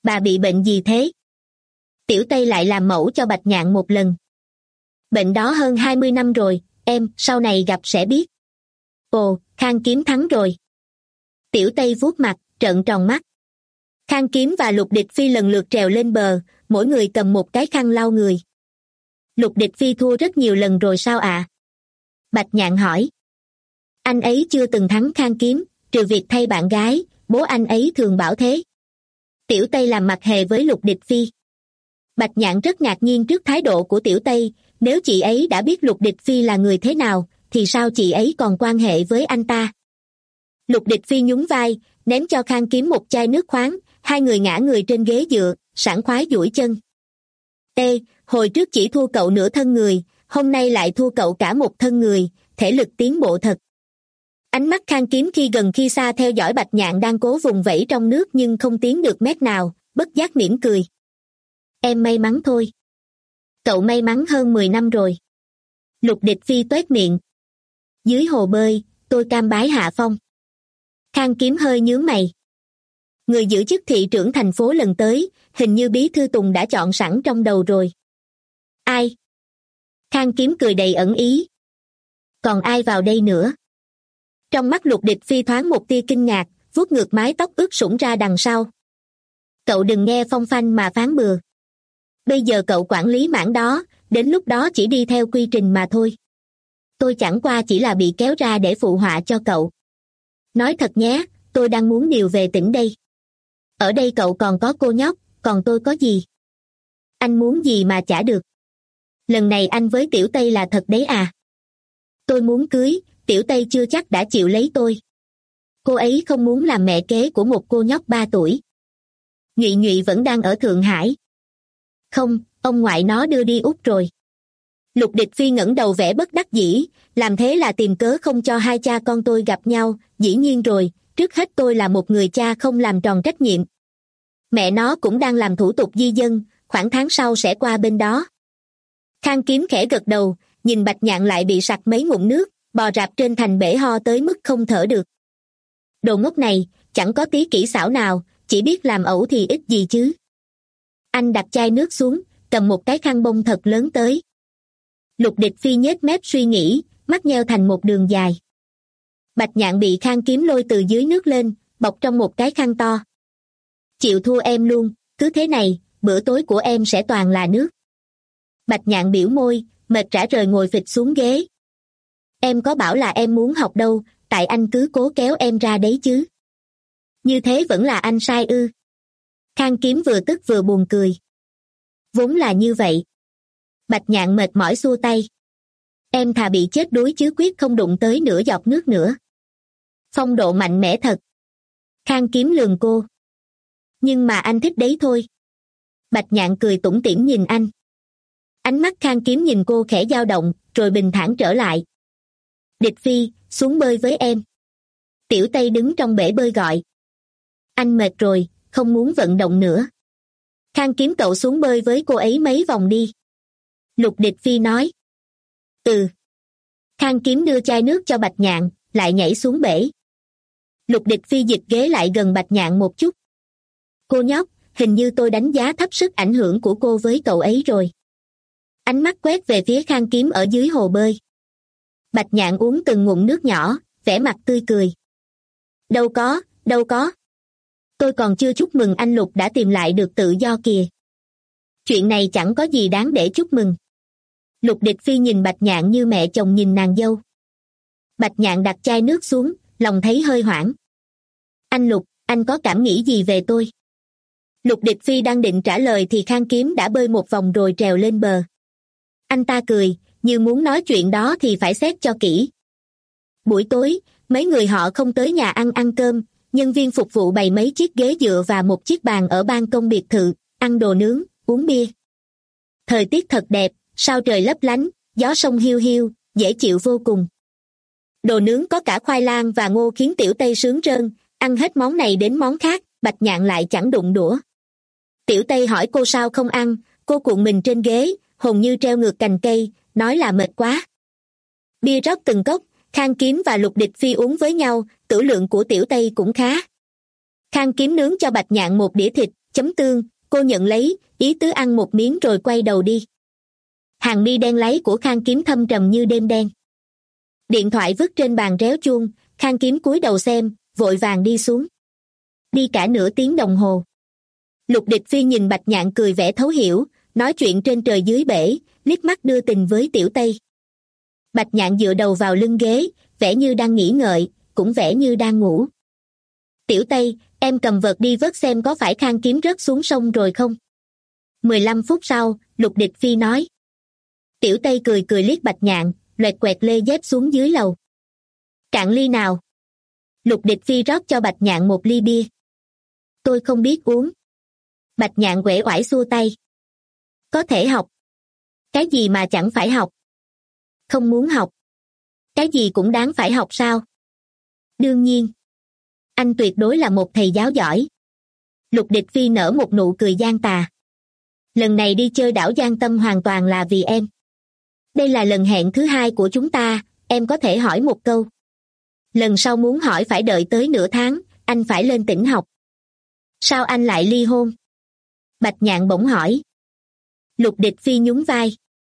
Bà bị bệnh gì thế? Tiểu Tây lại làm mẫu cho Bạch Nhạn một lần. Bệnh đó hơn hai mươi năm rồi, em, sau này gặp sẽ biết. Ồ, Khang Kiếm thắng rồi. Tiểu Tây vuốt mặt, trợn tròn mắt. Khang Kiếm và Lục Địch Phi lần lượt trèo lên bờ, mỗi người cầm một cái khăn lau người. Lục Địch Phi thua rất nhiều lần rồi sao ạ? À? Bạch Nhạn hỏi. Anh ấy chưa từng thắng Khang Kiếm, trừ việc thay bạn gái, bố anh ấy thường bảo thế. Tiểu Tây làm mặt hề với Lục Địch Phi. Bạch Nhạn rất ngạc nhiên trước thái độ của Tiểu Tây, nếu chị ấy đã biết Lục Địch Phi là người thế nào, thì sao chị ấy còn quan hệ với anh ta? Lục Địch Phi nhún vai, ném cho Khang Kiếm một chai nước khoáng, hai người ngã người trên ghế dựa, sảng khoái duỗi chân. Ê, hồi trước chỉ thua cậu nửa thân người, hôm nay lại thua cậu cả một thân người, thể lực tiến bộ thật. Ánh mắt Khang Kiếm khi gần khi xa theo dõi Bạch Nhạn đang cố vùng vẫy trong nước nhưng không tiến được mét nào, bất giác mỉm cười. Em may mắn thôi. Cậu may mắn hơn mười năm rồi. Lục Địch Phi toét miệng. Dưới hồ bơi, tôi cam bái hạ phong. Khang Kiếm hơi nhướng mày. Người giữ chức thị trưởng thành phố lần tới, hình như Bí Thư Tùng đã chọn sẵn trong đầu rồi. Ai? Khang Kiếm cười đầy ẩn ý. Còn ai vào đây nữa? Trong mắt Lục Địch Phi thoáng một tia kinh ngạc, vuốt ngược mái tóc ướt sũng ra đằng sau. Cậu đừng nghe phong phanh mà phán bừa. Bây giờ cậu quản lý mảng đó, đến lúc đó chỉ đi theo quy trình mà thôi. Tôi chẳng qua chỉ là bị kéo ra để phụ họa cho cậu. Nói thật nhé, tôi đang muốn điều về tỉnh đây. Ở đây cậu còn có cô nhóc, còn tôi có gì? Anh muốn gì mà chả được. Lần này anh với Tiểu Tây là thật đấy à? Tôi muốn cưới, Tiểu Tây chưa chắc đã chịu lấy tôi. Cô ấy không muốn làm mẹ kế của một cô nhóc ba tuổi. Nhụy Nhụy vẫn đang ở Thượng Hải. Không, ông ngoại nó đưa đi Úc rồi. Lục Địch Phi ngẩng đầu vẻ bất đắc dĩ, làm thế là tìm cớ không cho hai cha con tôi gặp nhau, dĩ nhiên rồi, trước hết tôi là một người cha không làm tròn trách nhiệm. Mẹ nó cũng đang làm thủ tục di dân, khoảng tháng sau sẽ qua bên đó. Khang Kiếm khẽ gật đầu, nhìn Bạch Nhạn lại bị sặc mấy ngụm nước, bò rạp trên thành bể ho tới mức không thở được. Đồ ngốc này, chẳng có tí kỹ xảo nào, chỉ biết làm ẩu thì ít gì chứ. Anh đặt chai nước xuống, cầm một cái khăn bông thật lớn tới. Lục Địch Phi nhếch mép suy nghĩ, mắt nheo thành một đường dài. Bạch Nhạn bị Khang Kiếm lôi từ dưới nước lên, bọc trong một cái khăn to. Chịu thua em luôn, cứ thế này, bữa tối của em sẽ toàn là nước. Bạch Nhạn biểu môi, mệt rã rời ngồi phịch xuống ghế. Em có bảo là em muốn học đâu, tại anh cứ cố kéo em ra đấy chứ. Như thế vẫn là anh sai ư? Khang Kiếm vừa tức vừa buồn cười. Vốn là như vậy. Bạch Nhạn mệt mỏi xua tay. Em thà bị chết đuối chứ quyết không đụng tới nửa giọt nước nữa. Phong độ mạnh mẽ thật. Khang Kiếm lườm cô. Nhưng mà anh thích đấy thôi. Bạch Nhạn cười tủm tỉm nhìn anh. Ánh mắt Khang Kiếm nhìn cô khẽ dao động, rồi bình thản trở lại. Địch Phi, xuống bơi với em. Tiểu Tây đứng trong bể bơi gọi. Anh mệt rồi, không muốn vận động nữa. Khang Kiếm cậu xuống bơi với cô ấy mấy vòng đi. Lục Địch Phi nói. Ừ. Khang Kiếm đưa chai nước cho Bạch Nhạn, lại nhảy xuống bể. Lục Địch Phi dịch ghế lại gần Bạch Nhạn một chút. Cô nhóc, hình như tôi đánh giá thấp sức ảnh hưởng của cô với cậu ấy rồi. Ánh mắt quét về phía Khang Kiếm ở dưới hồ bơi. Bạch Nhạn uống từng ngụm nước nhỏ, vẻ mặt tươi cười. Đâu có, đâu có. Tôi còn chưa chúc mừng anh Lục đã tìm lại được tự do kìa. Chuyện này chẳng có gì đáng để chúc mừng. Lục Địch Phi nhìn Bạch Nhạn như mẹ chồng nhìn nàng dâu. Bạch Nhạn đặt chai nước xuống, lòng thấy hơi hoảng. Anh Lục, anh có cảm nghĩ gì về tôi? Lục Địch Phi đang định trả lời thì Khang Kiếm đã bơi một vòng rồi trèo lên bờ. Anh ta cười, như muốn nói chuyện đó thì phải xét cho kỹ. Buổi tối, mấy người họ không tới nhà ăn ăn cơm, nhân viên phục vụ bày mấy chiếc ghế dựa và một chiếc bàn ở ban công biệt thự, ăn đồ nướng, uống bia. Thời tiết thật đẹp, sao trời lấp lánh, gió sông hiu hiu, dễ chịu vô cùng. Đồ nướng có cả khoai lang và ngô khiến Tiểu Tây sướng rơn, ăn hết món này đến món khác, Bạch Nhạn lại chẳng đụng đũa. Tiểu Tây hỏi cô sao không ăn, cô cuộn mình trên ghế, hồn như treo ngược cành cây, nói là mệt quá. Bia rót từng cốc, Khang Kiếm và Lục Địch Phi uống với nhau, tửu lượng của Tiểu Tây cũng khá. Khang Kiếm nướng cho Bạch Nhạn một đĩa thịt, chấm tương, cô nhận lấy, ý tứ ăn một miếng rồi quay đầu đi. Hàng mi đen láy của Khang Kiếm thâm trầm như đêm đen. Điện thoại vứt trên bàn réo chuông, Khang Kiếm cúi đầu xem, vội vàng đi xuống. Đi cả nửa tiếng đồng hồ. Lục Địch Phi nhìn Bạch Nhạn cười vẻ thấu hiểu, nói chuyện trên trời dưới bể, liếc mắt đưa tình với Tiểu Tây. Bạch Nhạn dựa đầu vào lưng ghế, vẻ như đang nghĩ ngợi, cũng vẻ như đang ngủ. Tiểu Tây, em cầm vợt đi vớt xem có phải Khang Kiếm rớt xuống sông rồi không? mười lăm phút sau, Lục Địch Phi nói. Tiểu Tây cười cười liếc Bạch Nhạn, loẹt quẹt lê dép xuống dưới lầu. Cạn ly nào? Lục Địch Phi rót cho Bạch Nhạn một ly bia. Tôi không biết uống. Bạch Nhạn uể oải xua tay. Có thể học. Cái gì mà chẳng phải học? Không muốn học. Cái gì cũng đáng phải học sao? Đương nhiên. Anh tuyệt đối là một thầy giáo giỏi. Lục Địch Phi nở một nụ cười gian tà. Lần này đi chơi đảo Giang Tâm hoàn toàn là vì em. Đây là lần hẹn thứ hai của chúng ta, em có thể hỏi một câu. Lần sau muốn hỏi phải đợi tới nửa tháng, anh phải lên tỉnh học. Sao anh lại ly hôn? Bạch Nhạn bỗng hỏi. Lục Địch Phi nhún vai.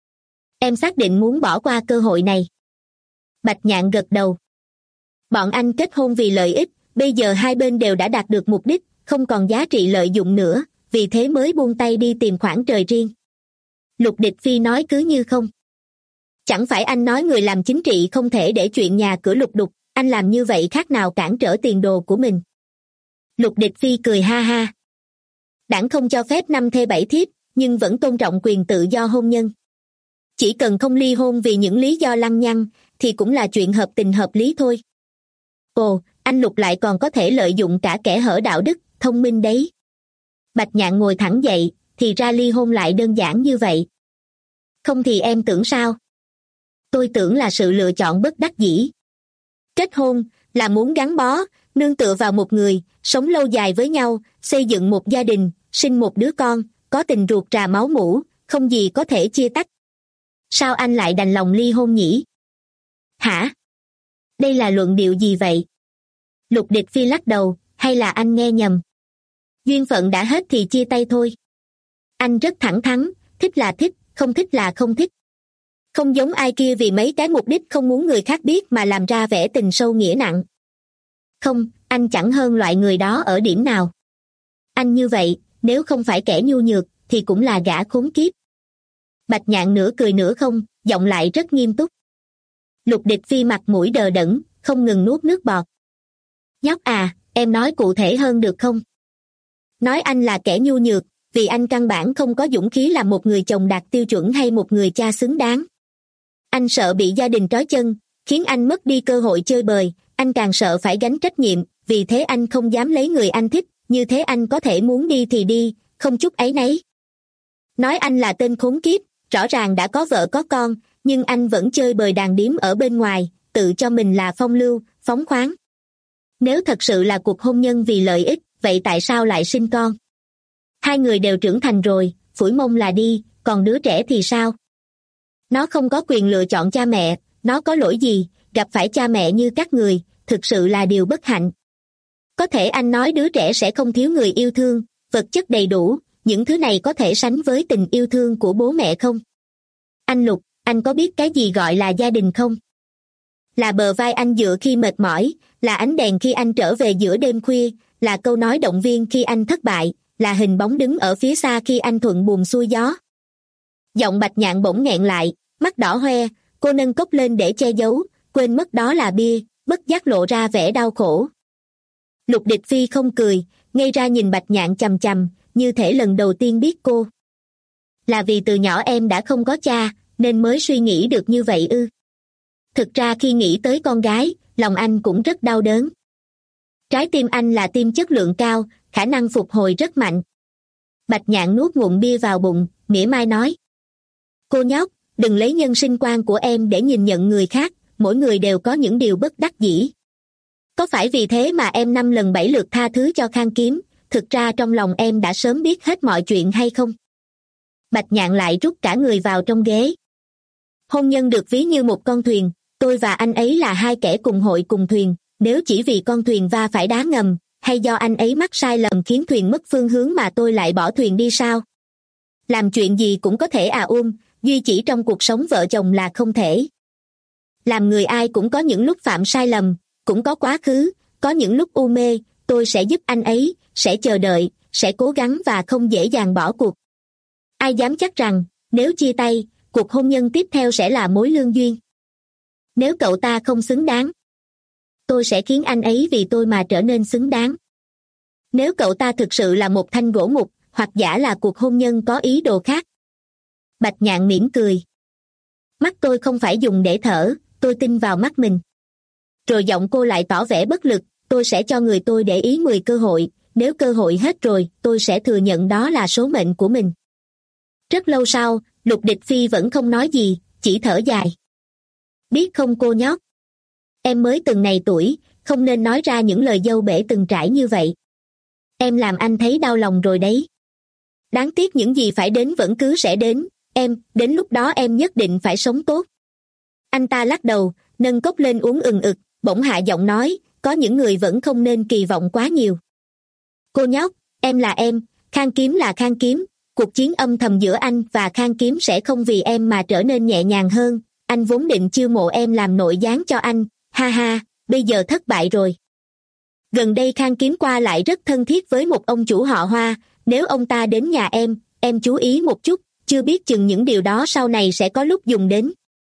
Em xác định muốn bỏ qua cơ hội này. Bạch Nhạn gật đầu. Bọn anh kết hôn vì lợi ích, bây giờ hai bên đều đã đạt được mục đích, không còn giá trị lợi dụng nữa, vì thế mới buông tay đi tìm khoảng trời riêng. Lục Địch Phi nói cứ như không. Chẳng phải anh nói người làm chính trị không thể để chuyện nhà cửa lục đục, anh làm như vậy khác nào cản trở tiền đồ của mình. Lục Địch Phi cười ha ha. Đảng không cho phép năm thê bảy thiếp, nhưng vẫn tôn trọng quyền tự do hôn nhân. Chỉ cần không ly hôn vì những lý do lăng nhăng, thì cũng là chuyện hợp tình hợp lý thôi. Ồ, anh Lục lại còn có thể lợi dụng cả kẻ hở đạo đức, thông minh đấy. Bạch Nhạn ngồi thẳng dậy, thì ra ly hôn lại đơn giản như vậy. Không thì em tưởng sao? Tôi tưởng là sự lựa chọn bất đắc dĩ. Kết hôn là muốn gắn bó, nương tựa vào một người, sống lâu dài với nhau, xây dựng một gia đình, sinh một đứa con, có tình ruột trà máu mủ, không gì có thể chia tách. Sao anh lại đành lòng ly hôn nhỉ? Hả? Đây là luận điệu gì vậy? Lục Địch Phi lắc đầu, hay là anh nghe nhầm? Duyên phận đã hết thì chia tay thôi. Anh rất thẳng thắn, thích là thích, không thích là không thích. Không giống ai kia vì mấy cái mục đích không muốn người khác biết mà làm ra vẻ tình sâu nghĩa nặng. Không, anh chẳng hơn loại người đó ở điểm nào. Anh như vậy, nếu không phải kẻ nhu nhược, thì cũng là gã khốn kiếp. Bạch Nhạn nửa cười nửa không, giọng lại rất nghiêm túc. Lục Địch Phi mặt mũi đờ đẫn, không ngừng nuốt nước bọt. Nhóc à, em nói cụ thể hơn được không? Nói anh là kẻ nhu nhược, vì anh căn bản không có dũng khí làm một người chồng đạt tiêu chuẩn hay một người cha xứng đáng. Anh sợ bị gia đình trói chân, khiến anh mất đi cơ hội chơi bời, anh càng sợ phải gánh trách nhiệm, vì thế anh không dám lấy người anh thích, như thế anh có thể muốn đi thì đi, không chút áy náy. Nói anh là tên khốn kiếp, rõ ràng đã có vợ có con, nhưng anh vẫn chơi bời đàn điếm ở bên ngoài, tự cho mình là phong lưu, phóng khoáng. Nếu thật sự là cuộc hôn nhân vì lợi ích, vậy tại sao lại sinh con? Hai người đều trưởng thành rồi, phủi mông là đi, còn đứa trẻ thì sao? Nó không có quyền lựa chọn cha mẹ, nó có lỗi gì, gặp phải cha mẹ như các người, thực sự là điều bất hạnh. Có thể anh nói đứa trẻ sẽ không thiếu người yêu thương, vật chất đầy đủ, những thứ này có thể sánh với tình yêu thương của bố mẹ không? Anh Lục, anh có biết cái gì gọi là gia đình không? Là bờ vai anh dựa khi mệt mỏi, là ánh đèn khi anh trở về giữa đêm khuya, là câu nói động viên khi anh thất bại, là hình bóng đứng ở phía xa khi anh thuận buồm xuôi gió. Giọng Bạch Nhạn bỗng nghẹn lại, mắt đỏ hoe, cô nâng cốc lên để che giấu, quên mất đó là bia, bất giác lộ ra vẻ đau khổ. Lục Địch Phi không cười, ngây ra nhìn Bạch Nhạn chằm chằm, như thể lần đầu tiên biết cô. Là vì từ nhỏ em đã không có cha, nên mới suy nghĩ được như vậy ư? Thực ra khi nghĩ tới con gái, lòng anh cũng rất đau đớn. Trái tim anh là tim chất lượng cao, khả năng phục hồi rất mạnh. Bạch Nhạn nuốt ngụm bia vào bụng, mỉa mai nói. Cô nhóc, đừng lấy nhân sinh quan của em để nhìn nhận người khác, mỗi người đều có những điều bất đắc dĩ. Có phải vì thế mà em năm lần bảy lượt tha thứ cho Khang Kiếm, thực ra trong lòng em đã sớm biết hết mọi chuyện hay không? Bạch Nhạn lại rút cả người vào trong ghế. Hôn nhân được ví như một con thuyền, tôi và anh ấy là hai kẻ cùng hội cùng thuyền, nếu chỉ vì con thuyền va phải đá ngầm, hay do anh ấy mắc sai lầm khiến thuyền mất phương hướng mà tôi lại bỏ thuyền đi sao? Làm chuyện gì cũng có thể à um, duy chỉ trong cuộc sống vợ chồng là không thể. Làm người ai cũng có những lúc phạm sai lầm, cũng có quá khứ, có những lúc u mê, tôi sẽ giúp anh ấy, sẽ chờ đợi, sẽ cố gắng và không dễ dàng bỏ cuộc. Ai dám chắc rằng, nếu chia tay, cuộc hôn nhân tiếp theo sẽ là mối lương duyên. Nếu cậu ta không xứng đáng, tôi sẽ khiến anh ấy vì tôi mà trở nên xứng đáng. Nếu cậu ta thực sự là một thanh gỗ mục, hoặc giả là cuộc hôn nhân có ý đồ khác. Bạch Nhạn mỉm cười. Mắt tôi không phải dùng để thở, tôi tin vào mắt mình. Rồi giọng cô lại tỏ vẻ bất lực, tôi sẽ cho người tôi để ý mười cơ hội, nếu cơ hội hết rồi, tôi sẽ thừa nhận đó là số mệnh của mình. Rất lâu sau, Lục Địch Phi vẫn không nói gì, chỉ thở dài. Biết không cô nhóc? Em mới từng này tuổi, không nên nói ra những lời dâu bể từng trải như vậy. Em làm anh thấy đau lòng rồi đấy. Đáng tiếc những gì phải đến vẫn cứ sẽ đến, em, đến lúc đó em nhất định phải sống tốt. Anh ta lắc đầu, nâng cốc lên uống ừng ực, bỗng hạ giọng nói, có những người vẫn không nên kỳ vọng quá nhiều. Cô nhóc, em là em, Khang Kiếm là Khang Kiếm, cuộc chiến âm thầm giữa anh và Khang Kiếm sẽ không vì em mà trở nên nhẹ nhàng hơn, anh vốn định chiêu mộ em làm nội gián cho anh, ha ha, bây giờ thất bại rồi. Gần đây Khang Kiếm qua lại rất thân thiết với một ông chủ họ Hoa, nếu ông ta đến nhà em, em chú ý một chút, chưa biết chừng những điều đó sau này sẽ có lúc dùng đến.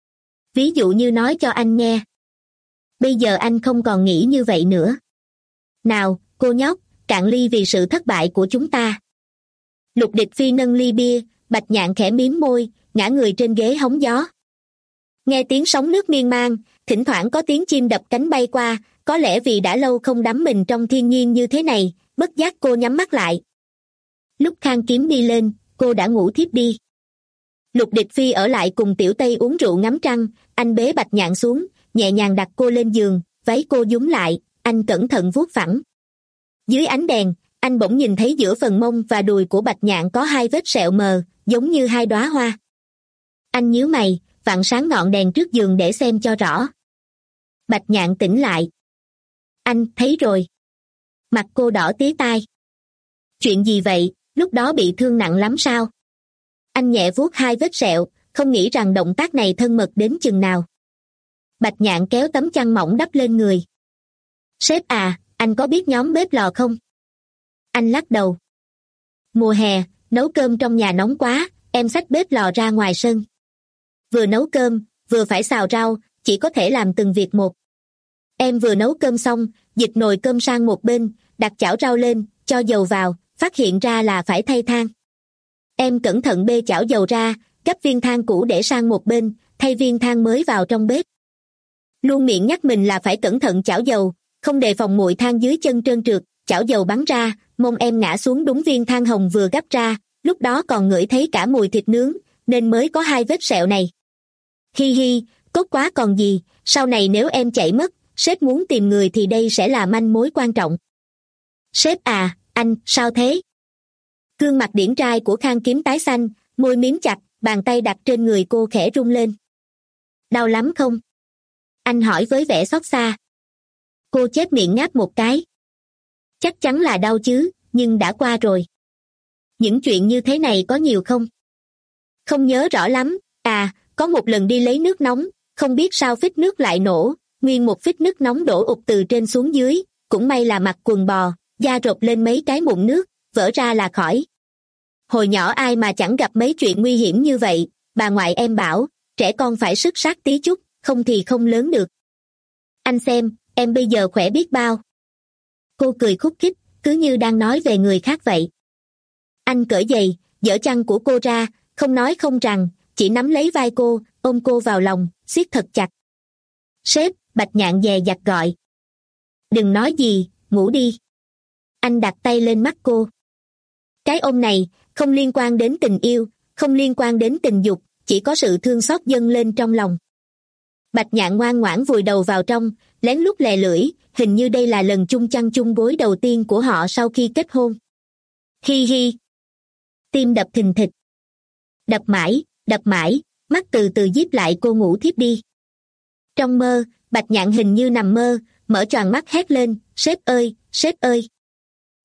Ví dụ như nói cho anh nghe. Bây giờ anh không còn nghĩ như vậy nữa. Nào, cô nhóc, cạn ly vì sự thất bại của chúng ta. Lục Địch Phi nâng ly bia, Bạch Nhạn khẽ mím môi, ngã người trên ghế hóng gió. Nghe tiếng sóng nước miên man, thỉnh thoảng có tiếng chim đập cánh bay qua, có lẽ vì đã lâu không đắm mình trong thiên nhiên như thế này, bất giác cô nhắm mắt lại. Lúc Khang Kiếm đi lên, cô đã ngủ thiếp đi. Lục Địch Phi ở lại cùng Tiểu Tây uống rượu ngắm trăng, anh bế Bạch Nhạn xuống, nhẹ nhàng đặt cô lên giường, váy cô nhúng lại, anh cẩn thận vuốt phẳng. Dưới ánh đèn, anh bỗng nhìn thấy giữa phần mông và đùi của Bạch Nhạn có hai vết sẹo mờ, giống như hai đóa hoa. Anh nhíu mày, vặn sáng ngọn đèn trước giường để xem cho rõ. Bạch Nhạn tỉnh lại. Anh, thấy rồi. Mặt cô đỏ tía tai. Chuyện gì vậy, lúc đó bị thương nặng lắm sao? Anh nhẹ vuốt hai vết sẹo, không nghĩ rằng động tác này thân mật đến chừng nào. Bạch Nhạn kéo tấm chăn mỏng đắp lên người. Sếp à, anh có biết nhóm bếp lò không? Anh lắc đầu. Mùa hè, nấu cơm trong nhà nóng quá, em xách bếp lò ra ngoài sân. Vừa nấu cơm, vừa phải xào rau, chỉ có thể làm từng việc một. Em vừa nấu cơm xong, dịch nồi cơm sang một bên, đặt chảo rau lên, cho dầu vào, phát hiện ra là phải thay than. Em cẩn thận bê chảo dầu ra, gấp viên than cũ để sang một bên, thay viên than mới vào trong bếp. Luôn miệng nhắc mình là phải cẩn thận chảo dầu, không đề phòng nguội than dưới chân trơn trượt, chảo dầu bắn ra, mông em ngã xuống đúng viên than hồng vừa gấp ra, lúc đó còn ngửi thấy cả mùi thịt nướng, nên mới có hai vết sẹo này. Hi hi, tốt quá còn gì, sau này nếu em chạy mất, sếp muốn tìm người thì đây sẽ là manh mối quan trọng. Sếp à, anh, sao thế? Gương mặt điển trai của Khang Kiếm tái xanh, môi miếm chặt, bàn tay đặt trên người cô khẽ rung lên. Đau lắm không? Anh hỏi với vẻ xót xa. Cô chép miệng ngáp một cái. Chắc chắn là đau chứ, nhưng đã qua rồi. Những chuyện như thế này có nhiều không? Không nhớ rõ lắm, à, có một lần đi lấy nước nóng, không biết sao phích nước lại nổ, nguyên một phích nước nóng đổ ụt từ trên xuống dưới, cũng may là mặc quần bò, da rộp lên mấy cái mụn nước, vỡ ra là khỏi. Hồi nhỏ ai mà chẳng gặp mấy chuyện nguy hiểm như vậy, bà ngoại em bảo, trẻ con phải sức sát tí chút, không thì không lớn được. Anh xem, em bây giờ khỏe biết bao. Cô cười khúc khích, cứ như đang nói về người khác vậy. Anh cởi giày, dỡ chăn của cô ra, không nói không rằng, chỉ nắm lấy vai cô, ôm cô vào lòng, siết thật chặt. Sếp, Bạch Nhạn dè dặt gọi. Đừng nói gì, ngủ đi. Anh đặt tay lên mắt cô. Cái ôm này, không liên quan đến tình yêu, không liên quan đến tình dục, chỉ có sự thương xót dâng lên trong lòng. Bạch Nhạn ngoan ngoãn vùi đầu vào trong, lén lút lè lưỡi, hình như đây là lần chung chăn chung gối đầu tiên của họ sau khi kết hôn. Hi hi. Tim đập thình thịch. Đập mãi, đập mãi, mắt từ từ díp lại cô ngủ thiếp đi. Trong mơ, Bạch Nhạn hình như nằm mơ, mở choàng mắt hét lên, sếp ơi, sếp ơi.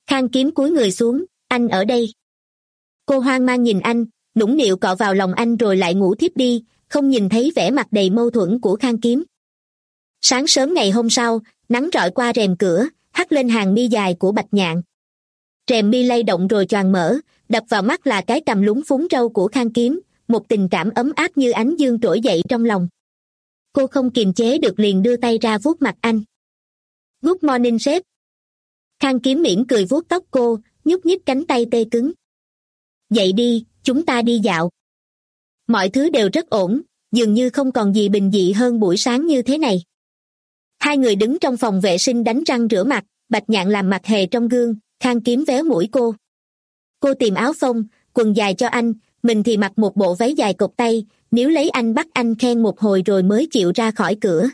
Khang Kiếm cúi người xuống, anh ở đây. Cô hoang mang nhìn anh, nũng nịu cọ vào lòng anh rồi lại ngủ thiếp đi, không nhìn thấy vẻ mặt đầy mâu thuẫn của Khang Kiếm. Sáng sớm ngày hôm sau, nắng rọi qua rèm cửa, hắt lên hàng mi dài của Bạch Nhạn. Rèm mi lay động rồi choàng mở, đập vào mắt là cái cằm lúng phúng râu của Khang Kiếm, một tình cảm ấm áp như ánh dương trỗi dậy trong lòng. Cô không kiềm chế được liền đưa tay ra vuốt mặt anh. Good morning sếp. Khang Kiếm mỉm cười vuốt tóc cô, nhúc nhích cánh tay tê cứng. Dậy đi, chúng ta đi dạo. Mọi thứ đều rất ổn, dường như không còn gì bình dị hơn buổi sáng như thế này. Hai người đứng trong phòng vệ sinh đánh răng rửa mặt, Bạch Nhạn làm mặt hề trong gương, Khang Kiếm véo mũi cô. Cô tìm áo phông, quần dài cho anh, mình thì mặc một bộ váy dài cộc tay, níu lấy anh bắt anh khen một hồi rồi mới chịu ra khỏi cửa.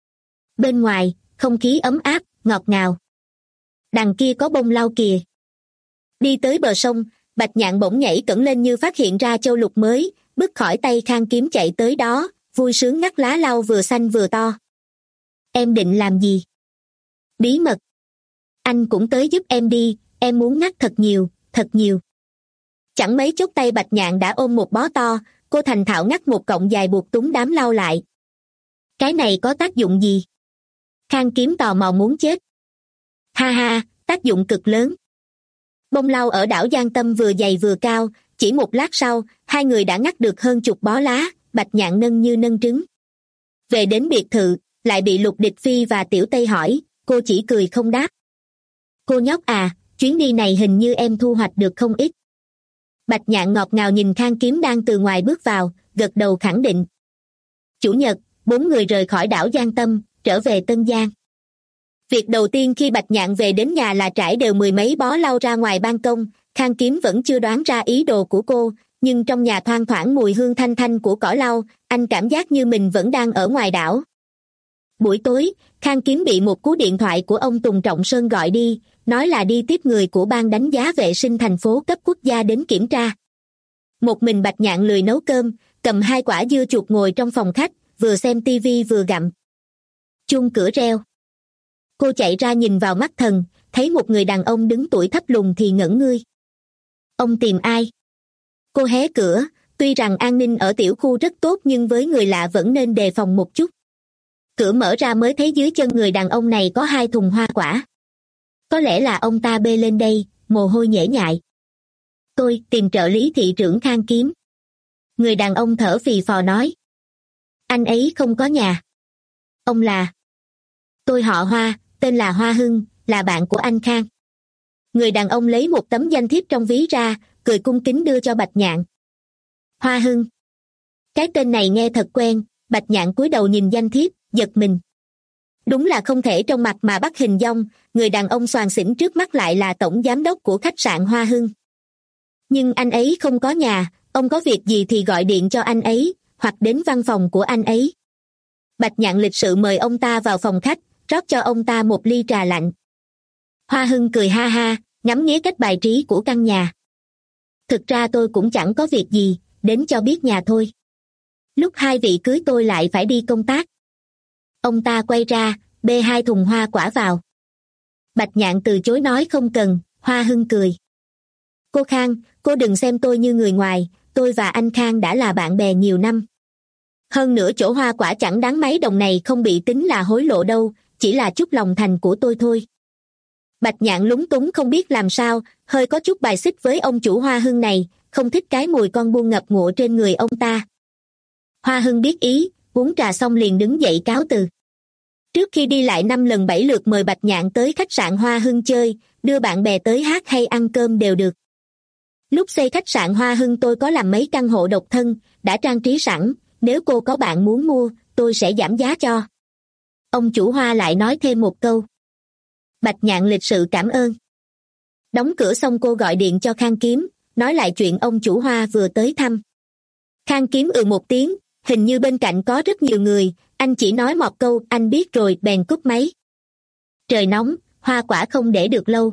Bên ngoài, không khí ấm áp, ngọt ngào. Đằng kia có bông lau kìa. Đi tới bờ sông, Bạch Nhạn bỗng nhảy cẫng lên như phát hiện ra châu lục mới, bứt khỏi tay Khang Kiếm chạy tới đó, vui sướng ngắt lá lau vừa xanh vừa to. Em định làm gì? Bí mật. Anh cũng tới giúp em đi, em muốn ngắt thật nhiều, thật nhiều. Chẳng mấy chốc tay Bạch Nhạn đã ôm một bó to, cô thành thạo ngắt một cọng dài buộc túng đám lau lại. Cái này có tác dụng gì? Khang Kiếm tò mò muốn chết. Ha ha, tác dụng cực lớn. Bông lau ở đảo Giang Tâm vừa dày vừa cao, chỉ một lát sau, hai người đã ngắt được hơn chục bó lá, Bạch Nhạn nâng như nâng trứng. Về đến biệt thự, lại bị Lục Địch Phi và Tiểu Tây hỏi, cô chỉ cười không đáp. Cô nhóc à, chuyến đi này hình như em thu hoạch được không ít. Bạch Nhạn ngọt ngào nhìn Khang Kiếm đang từ ngoài bước vào, gật đầu khẳng định. Chủ nhật, bốn người rời khỏi đảo Giang Tâm, trở về Tân Giang. Việc đầu tiên khi Bạch Nhạn về đến nhà là trải đều mười mấy bó lau ra ngoài ban công. Khang Kiếm vẫn chưa đoán ra ý đồ của cô, nhưng trong nhà thoang thoảng mùi hương thanh thanh của cỏ lau, anh cảm giác như mình vẫn đang ở ngoài đảo. Buổi tối, Khang Kiếm bị một cú điện thoại của ông Tùng Trọng Sơn gọi đi, nói là đi tiếp người của ban đánh giá vệ sinh thành phố cấp quốc gia đến kiểm tra. Một mình Bạch Nhạn lười nấu cơm, cầm hai quả dưa chuột ngồi trong phòng khách, vừa xem tivi vừa gặm. Chuông cửa reo. Cô chạy ra nhìn vào mắt thần, thấy một người đàn ông đứng tuổi thấp lùn thì ngẩn ngươi. Ông tìm ai? Cô hé cửa, tuy rằng an ninh ở tiểu khu rất tốt nhưng với người lạ vẫn nên đề phòng một chút. Cửa mở ra mới thấy dưới chân người đàn ông này có hai thùng hoa quả. Có lẽ là ông ta bê lên đây, mồ hôi nhễ nhại. Tôi tìm trợ lý thị trưởng Khang Kiếm. Người đàn ông thở phì phò nói. Anh ấy không có nhà. Ông là? Tôi họ Hoa, tên là Hoa Hưng, là bạn của anh Khang. Người đàn ông lấy một tấm danh thiếp trong ví ra, cười cung kính đưa cho Bạch Nhạn. Hoa Hưng. Cái tên này nghe thật quen, Bạch Nhạn cúi đầu nhìn danh thiếp, giật mình. Đúng là không thể trong mặt mà bắt hình dong, người đàn ông xoàn xỉnh trước mắt lại là tổng giám đốc của khách sạn Hoa Hưng. Nhưng anh ấy không có nhà, ông có việc gì thì gọi điện cho anh ấy, hoặc đến văn phòng của anh ấy. Bạch Nhạn lịch sự mời ông ta vào phòng khách, rót cho ông ta một ly trà lạnh. Hoa Hưng cười ha ha, ngắm nghía cách bài trí của căn nhà. Thực ra tôi cũng chẳng có việc gì, đến cho biết nhà thôi. Lúc hai vị cưới tôi lại phải đi công tác. Ông ta quay ra, bê hai thùng hoa quả vào. Bạch Nhạn từ chối nói không cần, Hoa Hưng cười. Cô Khang, cô đừng xem tôi như người ngoài, tôi và anh Khang đã là bạn bè nhiều năm. Hơn nữa chỗ hoa quả chẳng đáng mấy đồng này không bị tính là hối lộ đâu, chỉ là chút lòng thành của tôi thôi. Bạch Nhạn lúng túng không biết làm sao, hơi có chút bài xích với ông chủ Hoa Hưng này, không thích cái mùi con buôn ngập ngụa trên người ông ta. Hoa Hưng biết ý, uống trà xong liền đứng dậy cáo từ. Trước khi đi lại năm lần bảy lượt mời Bạch Nhạn tới khách sạn Hoa Hưng chơi, đưa bạn bè tới hát hay ăn cơm đều được. Lúc xây khách sạn Hoa Hưng tôi có làm mấy căn hộ độc thân, đã trang trí sẵn, nếu cô có bạn muốn mua, tôi sẽ giảm giá cho. Ông chủ Hoa lại nói thêm một câu. Bạch Nhạn lịch sự cảm ơn. Đóng cửa xong cô gọi điện cho Khang Kiếm, nói lại chuyện ông chủ Hoa vừa tới thăm. Khang Kiếm ừ một tiếng, hình như bên cạnh có rất nhiều người, anh chỉ nói một câu anh biết rồi bèn cúp máy. Trời nóng, hoa quả không để được lâu.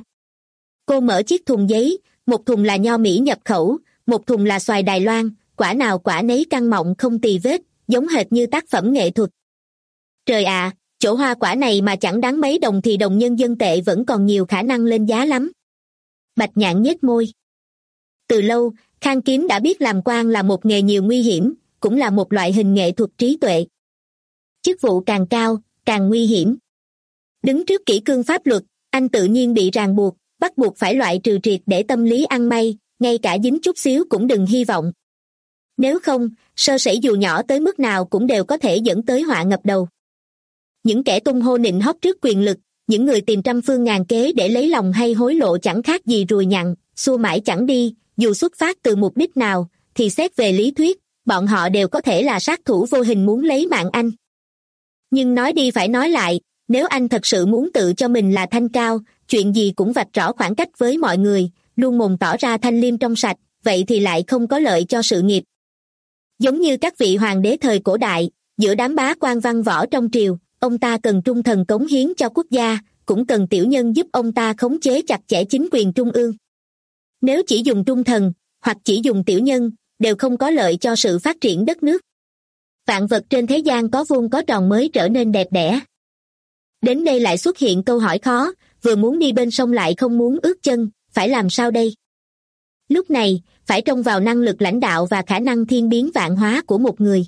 Cô mở chiếc thùng giấy, một thùng là nho Mỹ nhập khẩu, một thùng là xoài Đài Loan, quả nào quả nấy căng mọng không tì vết, giống hệt như tác phẩm nghệ thuật. Trời ạ, chỗ hoa quả này mà chẳng đáng mấy đồng thì đồng nhân dân tệ vẫn còn nhiều khả năng lên giá lắm. Bạch Nhạn nhếch môi. Từ lâu, Khang Kiếm đã biết làm quan là một nghề nhiều nguy hiểm, cũng là một loại hình nghệ thuật trí tuệ. Chức vụ càng cao, càng nguy hiểm. Đứng trước kỷ cương pháp luật, anh tự nhiên bị ràng buộc, bắt buộc phải loại trừ triệt để tâm lý ăn may, ngay cả dính chút xíu cũng đừng hy vọng. Nếu không, sơ sẩy dù nhỏ tới mức nào cũng đều có thể dẫn tới họa ngập đầu. Những kẻ tung hô nịnh hót trước quyền lực, những người tìm trăm phương ngàn kế để lấy lòng hay hối lộ chẳng khác gì ruồi nhặng, xua mãi chẳng đi, dù xuất phát từ mục đích nào, thì xét về lý thuyết, bọn họ đều có thể là sát thủ vô hình muốn lấy mạng anh. Nhưng nói đi phải nói lại, nếu anh thật sự muốn tự cho mình là thanh cao, chuyện gì cũng vạch rõ khoảng cách với mọi người, luôn mồm tỏ ra thanh liêm trong sạch, vậy thì lại không có lợi cho sự nghiệp. Giống như các vị hoàng đế thời cổ đại, giữa đám bá quan văn võ trong triều, ông ta cần trung thần cống hiến cho quốc gia, cũng cần tiểu nhân giúp ông ta khống chế chặt chẽ chính quyền trung ương. Nếu chỉ dùng trung thần, hoặc chỉ dùng tiểu nhân, đều không có lợi cho sự phát triển đất nước. Vạn vật trên thế gian có vuông có tròn mới trở nên đẹp đẽ. Đến đây lại xuất hiện câu hỏi khó, vừa muốn đi bên sông lại không muốn ướt chân, phải làm sao đây? Lúc này, phải trông vào năng lực lãnh đạo và khả năng thiên biến vạn hóa của một người.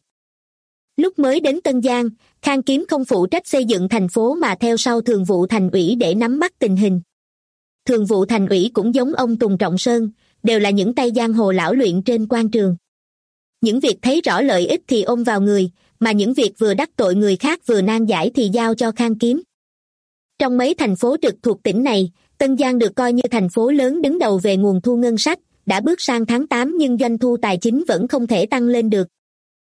Lúc mới đến Tân Giang, Khang Kiếm không phụ trách xây dựng thành phố mà theo sau thường vụ thành ủy để nắm bắt tình hình. Thường vụ thành ủy cũng giống ông Tùng Trọng Sơn, đều là những tay giang hồ lão luyện trên quan trường. Những việc thấy rõ lợi ích thì ôm vào người, mà những việc vừa đắc tội người khác vừa nan giải thì giao cho Khang Kiếm. Trong mấy thành phố trực thuộc tỉnh này, Tân Giang được coi như thành phố lớn đứng đầu về nguồn thu ngân sách, đã bước sang tháng tám nhưng doanh thu tài chính vẫn không thể tăng lên được.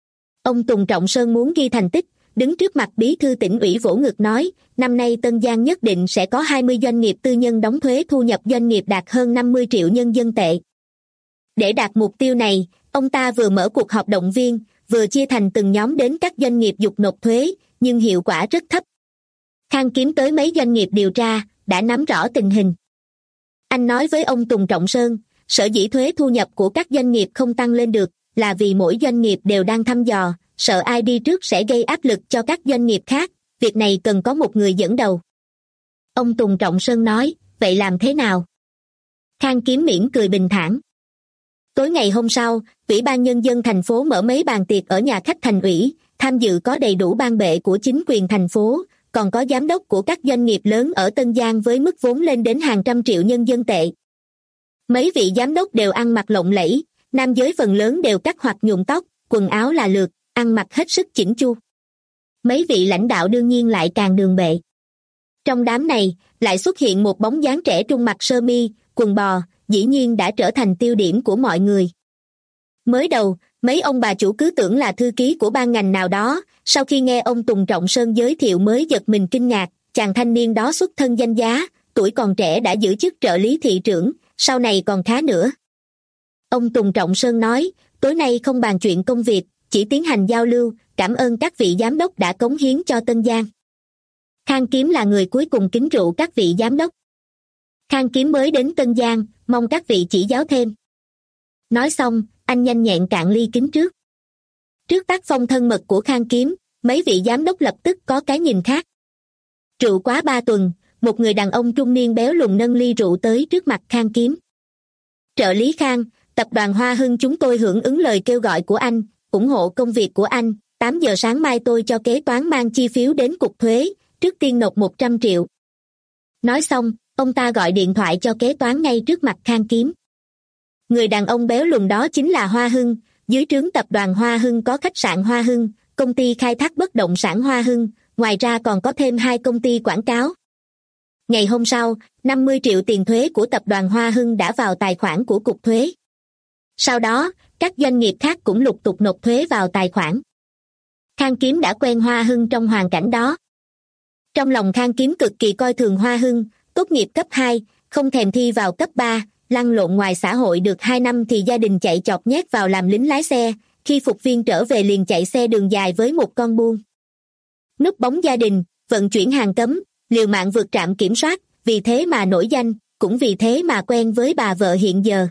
Ông Tùng Trọng Sơn muốn ghi thành tích, đứng trước mặt bí thư tỉnh ủy vỗ ngực nói, năm nay Tân Giang nhất định sẽ có hai mươi doanh nghiệp tư nhân đóng thuế thu nhập doanh nghiệp đạt hơn năm mươi triệu nhân dân tệ. Để đạt mục tiêu này, ông ta vừa mở cuộc họp động viên, vừa chia thành từng nhóm đến các doanh nghiệp dục nộp thuế, nhưng hiệu quả rất thấp. Khang Kiếm tới mấy doanh nghiệp điều tra, đã nắm rõ tình hình. Anh nói với ông Tùng Trọng Sơn, sở dĩ thuế thu nhập của các doanh nghiệp không tăng lên được, là vì mỗi doanh nghiệp đều đang thăm dò, sợ ai đi trước sẽ gây áp lực cho các doanh nghiệp khác, việc này cần có một người dẫn đầu. Ông Tùng Trọng Sơn nói, vậy làm thế nào? Khang Kiếm mỉm cười bình thản. Tối ngày hôm sau, Ủy ban Nhân dân thành phố mở mấy bàn tiệc ở nhà khách thành ủy, tham dự có đầy đủ ban bệ của chính quyền thành phố, còn có giám đốc của các doanh nghiệp lớn ở Tân Giang với mức vốn lên đến hàng trăm triệu nhân dân tệ. Mấy vị giám đốc đều ăn mặc lộng lẫy, nam giới phần lớn đều cắt hoặc nhuộm tóc, quần áo là lượt, ăn mặc hết sức chỉnh chu. Mấy vị lãnh đạo đương nhiên lại càng đường bệ. Trong đám này, lại xuất hiện một bóng dáng trẻ trung mặc sơ mi, quần bò, dĩ nhiên đã trở thành tiêu điểm của mọi người. Mới đầu, mấy ông bà chủ cứ tưởng là thư ký của ban ngành nào đó, sau khi nghe ông Tùng Trọng Sơn giới thiệu mới giật mình kinh ngạc, chàng thanh niên đó xuất thân danh giá, tuổi còn trẻ đã giữ chức trợ lý thị trưởng, sau này còn khá nữa. Ông Tùng Trọng Sơn nói, tối nay không bàn chuyện công việc, chỉ tiến hành giao lưu, cảm ơn các vị giám đốc đã cống hiến cho Tân Giang. Khang Kiếm là người cuối cùng kính rượu các vị giám đốc. Khang Kiếm mới đến Tân Giang, mong các vị chỉ giáo thêm. Nói xong, anh nhanh nhẹn cạn ly kính trước. Trước tác phong thân mật của Khang Kiếm, mấy vị giám đốc lập tức có cái nhìn khác. Rượu quá ba tuần, một người đàn ông trung niên béo lùn nâng ly rượu tới trước mặt Khang Kiếm. Trợ lý Khang, tập đoàn Hoa Hưng chúng tôi hưởng ứng lời kêu gọi của anh, ủng hộ công việc của anh, tám giờ sáng mai tôi cho kế toán mang chi phiếu đến cục thuế, trước tiên nộp một trăm triệu. Nói xong, ông ta gọi điện thoại cho kế toán ngay trước mặt Khang Kiếm. Người đàn ông béo lùn đó chính là Hoa Hưng, dưới trướng tập đoàn Hoa Hưng có khách sạn Hoa Hưng, công ty khai thác bất động sản Hoa Hưng, ngoài ra còn có thêm hai công ty quảng cáo. Ngày hôm sau, năm mươi triệu tiền thuế của tập đoàn Hoa Hưng đã vào tài khoản của cục thuế. Sau đó, các doanh nghiệp khác cũng lục tục nộp thuế vào tài khoản. Khang Kiếm đã quen Hoa Hưng trong hoàn cảnh đó. Trong lòng Khang Kiếm cực kỳ coi thường Hoa Hưng, tốt nghiệp cấp hai, không thèm thi vào cấp ba, lăn lộn ngoài xã hội được hai năm thì gia đình chạy chọt nhét vào làm lính lái xe, khi phục viên trở về liền chạy xe đường dài với một con buôn. Núp bóng gia đình, vận chuyển hàng cấm, liều mạng vượt trạm kiểm soát, vì thế mà nổi danh, cũng vì thế mà quen với bà vợ hiện giờ.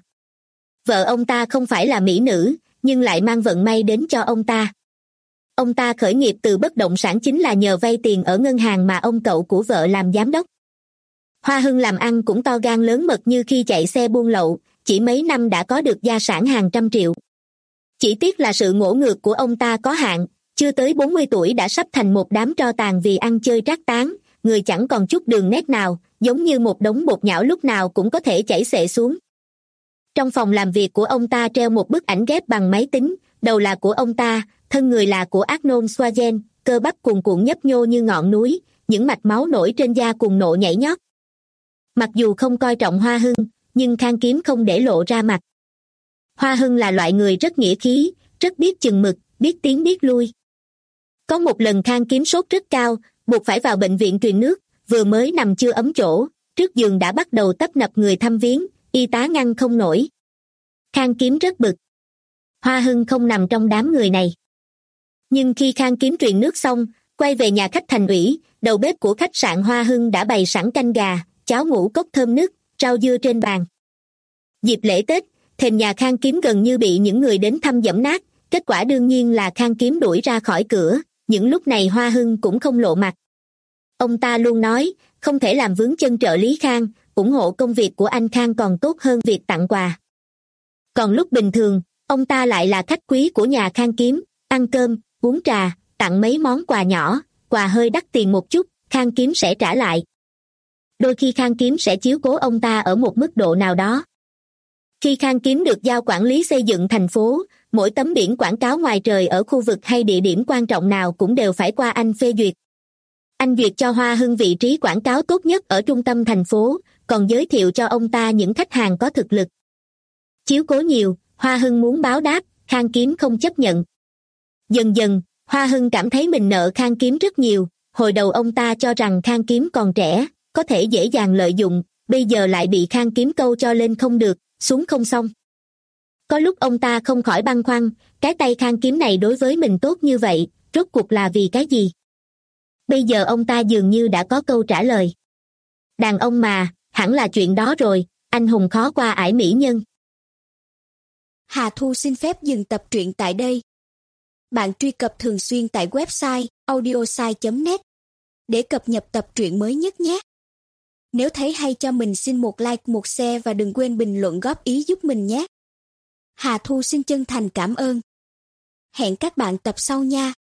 Vợ ông ta không phải là mỹ nữ, nhưng lại mang vận may đến cho ông ta. Ông ta khởi nghiệp từ bất động sản chính là nhờ vay tiền ở ngân hàng mà ông cậu của vợ làm giám đốc. Hoa Hưng làm ăn cũng to gan lớn mật như khi chạy xe buôn lậu, chỉ mấy năm đã có được gia sản hàng trăm triệu. Chỉ tiếc là sự ngỗ ngược của ông ta có hạn, chưa tới bốn mươi tuổi đã sắp thành một đám tro tàn vì ăn chơi trác táng, người chẳng còn chút đường nét nào, giống như một đống bột nhão lúc nào cũng có thể chảy xệ xuống. Trong phòng làm việc của ông ta treo một bức ảnh ghép bằng máy tính, đầu là của ông ta, thân người là của Arnold Schwarzenegger, cơ bắp cuồn cuộn nhấp nhô như ngọn núi, những mạch máu nổi trên da cuồng nộ nhảy nhót. Mặc dù không coi trọng Hoa Hưng, nhưng Khang Kiếm không để lộ ra mặt. Hoa Hưng là loại người rất nghĩa khí, rất biết chừng mực, biết tiến biết lui. Có một lần Khang Kiếm sốt rất cao, buộc phải vào bệnh viện truyền nước, vừa mới nằm chưa ấm chỗ, trước giường đã bắt đầu tấp nập người thăm viếng, y tá ngăn không nổi. Khang Kiếm rất bực. Hoa Hưng không nằm trong đám người này. Nhưng khi Khang Kiếm truyền nước xong, quay về nhà khách thành ủy, đầu bếp của khách sạn Hoa Hưng đã bày sẵn canh gà, cháo ngũ cốc thơm nức, rau dưa trên bàn. Dịp lễ Tết, thềm nhà Khang Kiếm gần như bị những người đến thăm dẫm nát, kết quả đương nhiên là Khang Kiếm đuổi ra khỏi cửa, những lúc này Hoa Hưng cũng không lộ mặt. Ông ta luôn nói, không thể làm vướng chân trợ lý Khang, ủng hộ công việc của anh Khang còn tốt hơn việc tặng quà. Còn lúc bình thường, ông ta lại là khách quý của nhà Khang Kiếm, ăn cơm, uống trà, tặng mấy món quà nhỏ, quà hơi đắt tiền một chút, Khang Kiếm sẽ trả lại. Đôi khi Khang Kiếm sẽ chiếu cố ông ta ở một mức độ nào đó. Khi Khang Kiếm được giao quản lý xây dựng thành phố, mỗi tấm biển quảng cáo ngoài trời ở khu vực hay địa điểm quan trọng nào cũng đều phải qua anh phê duyệt. Anh duyệt cho Hoa Hưng vị trí quảng cáo tốt nhất ở trung tâm thành phố, còn giới thiệu cho ông ta những khách hàng có thực lực. Chiếu cố nhiều, Hoa Hưng muốn báo đáp, Khang Kiếm không chấp nhận. Dần dần, Hoa Hưng cảm thấy mình nợ Khang Kiếm rất nhiều, hồi đầu ông ta cho rằng Khang Kiếm còn trẻ, có thể dễ dàng lợi dụng, bây giờ lại bị Khang Kiếm câu cho lên không được, xuống không xong. Có lúc ông ta không khỏi băn khoăn, cái tay Khang Kiếm này đối với mình tốt như vậy, rốt cuộc là vì cái gì? Bây giờ ông ta dường như đã có câu trả lời. Đàn ông mà, hẳn là chuyện đó rồi, anh hùng khó qua ải mỹ nhân. Hà Thu xin phép dừng tập truyện tại đây. Bạn truy cập thường xuyên tại website audiosai chấm net để cập nhật tập truyện mới nhất nhé. Nếu thấy hay cho mình xin một like, một share và đừng quên bình luận góp ý giúp mình nhé. Hà Thu xin chân thành cảm ơn. Hẹn các bạn tập sau nha.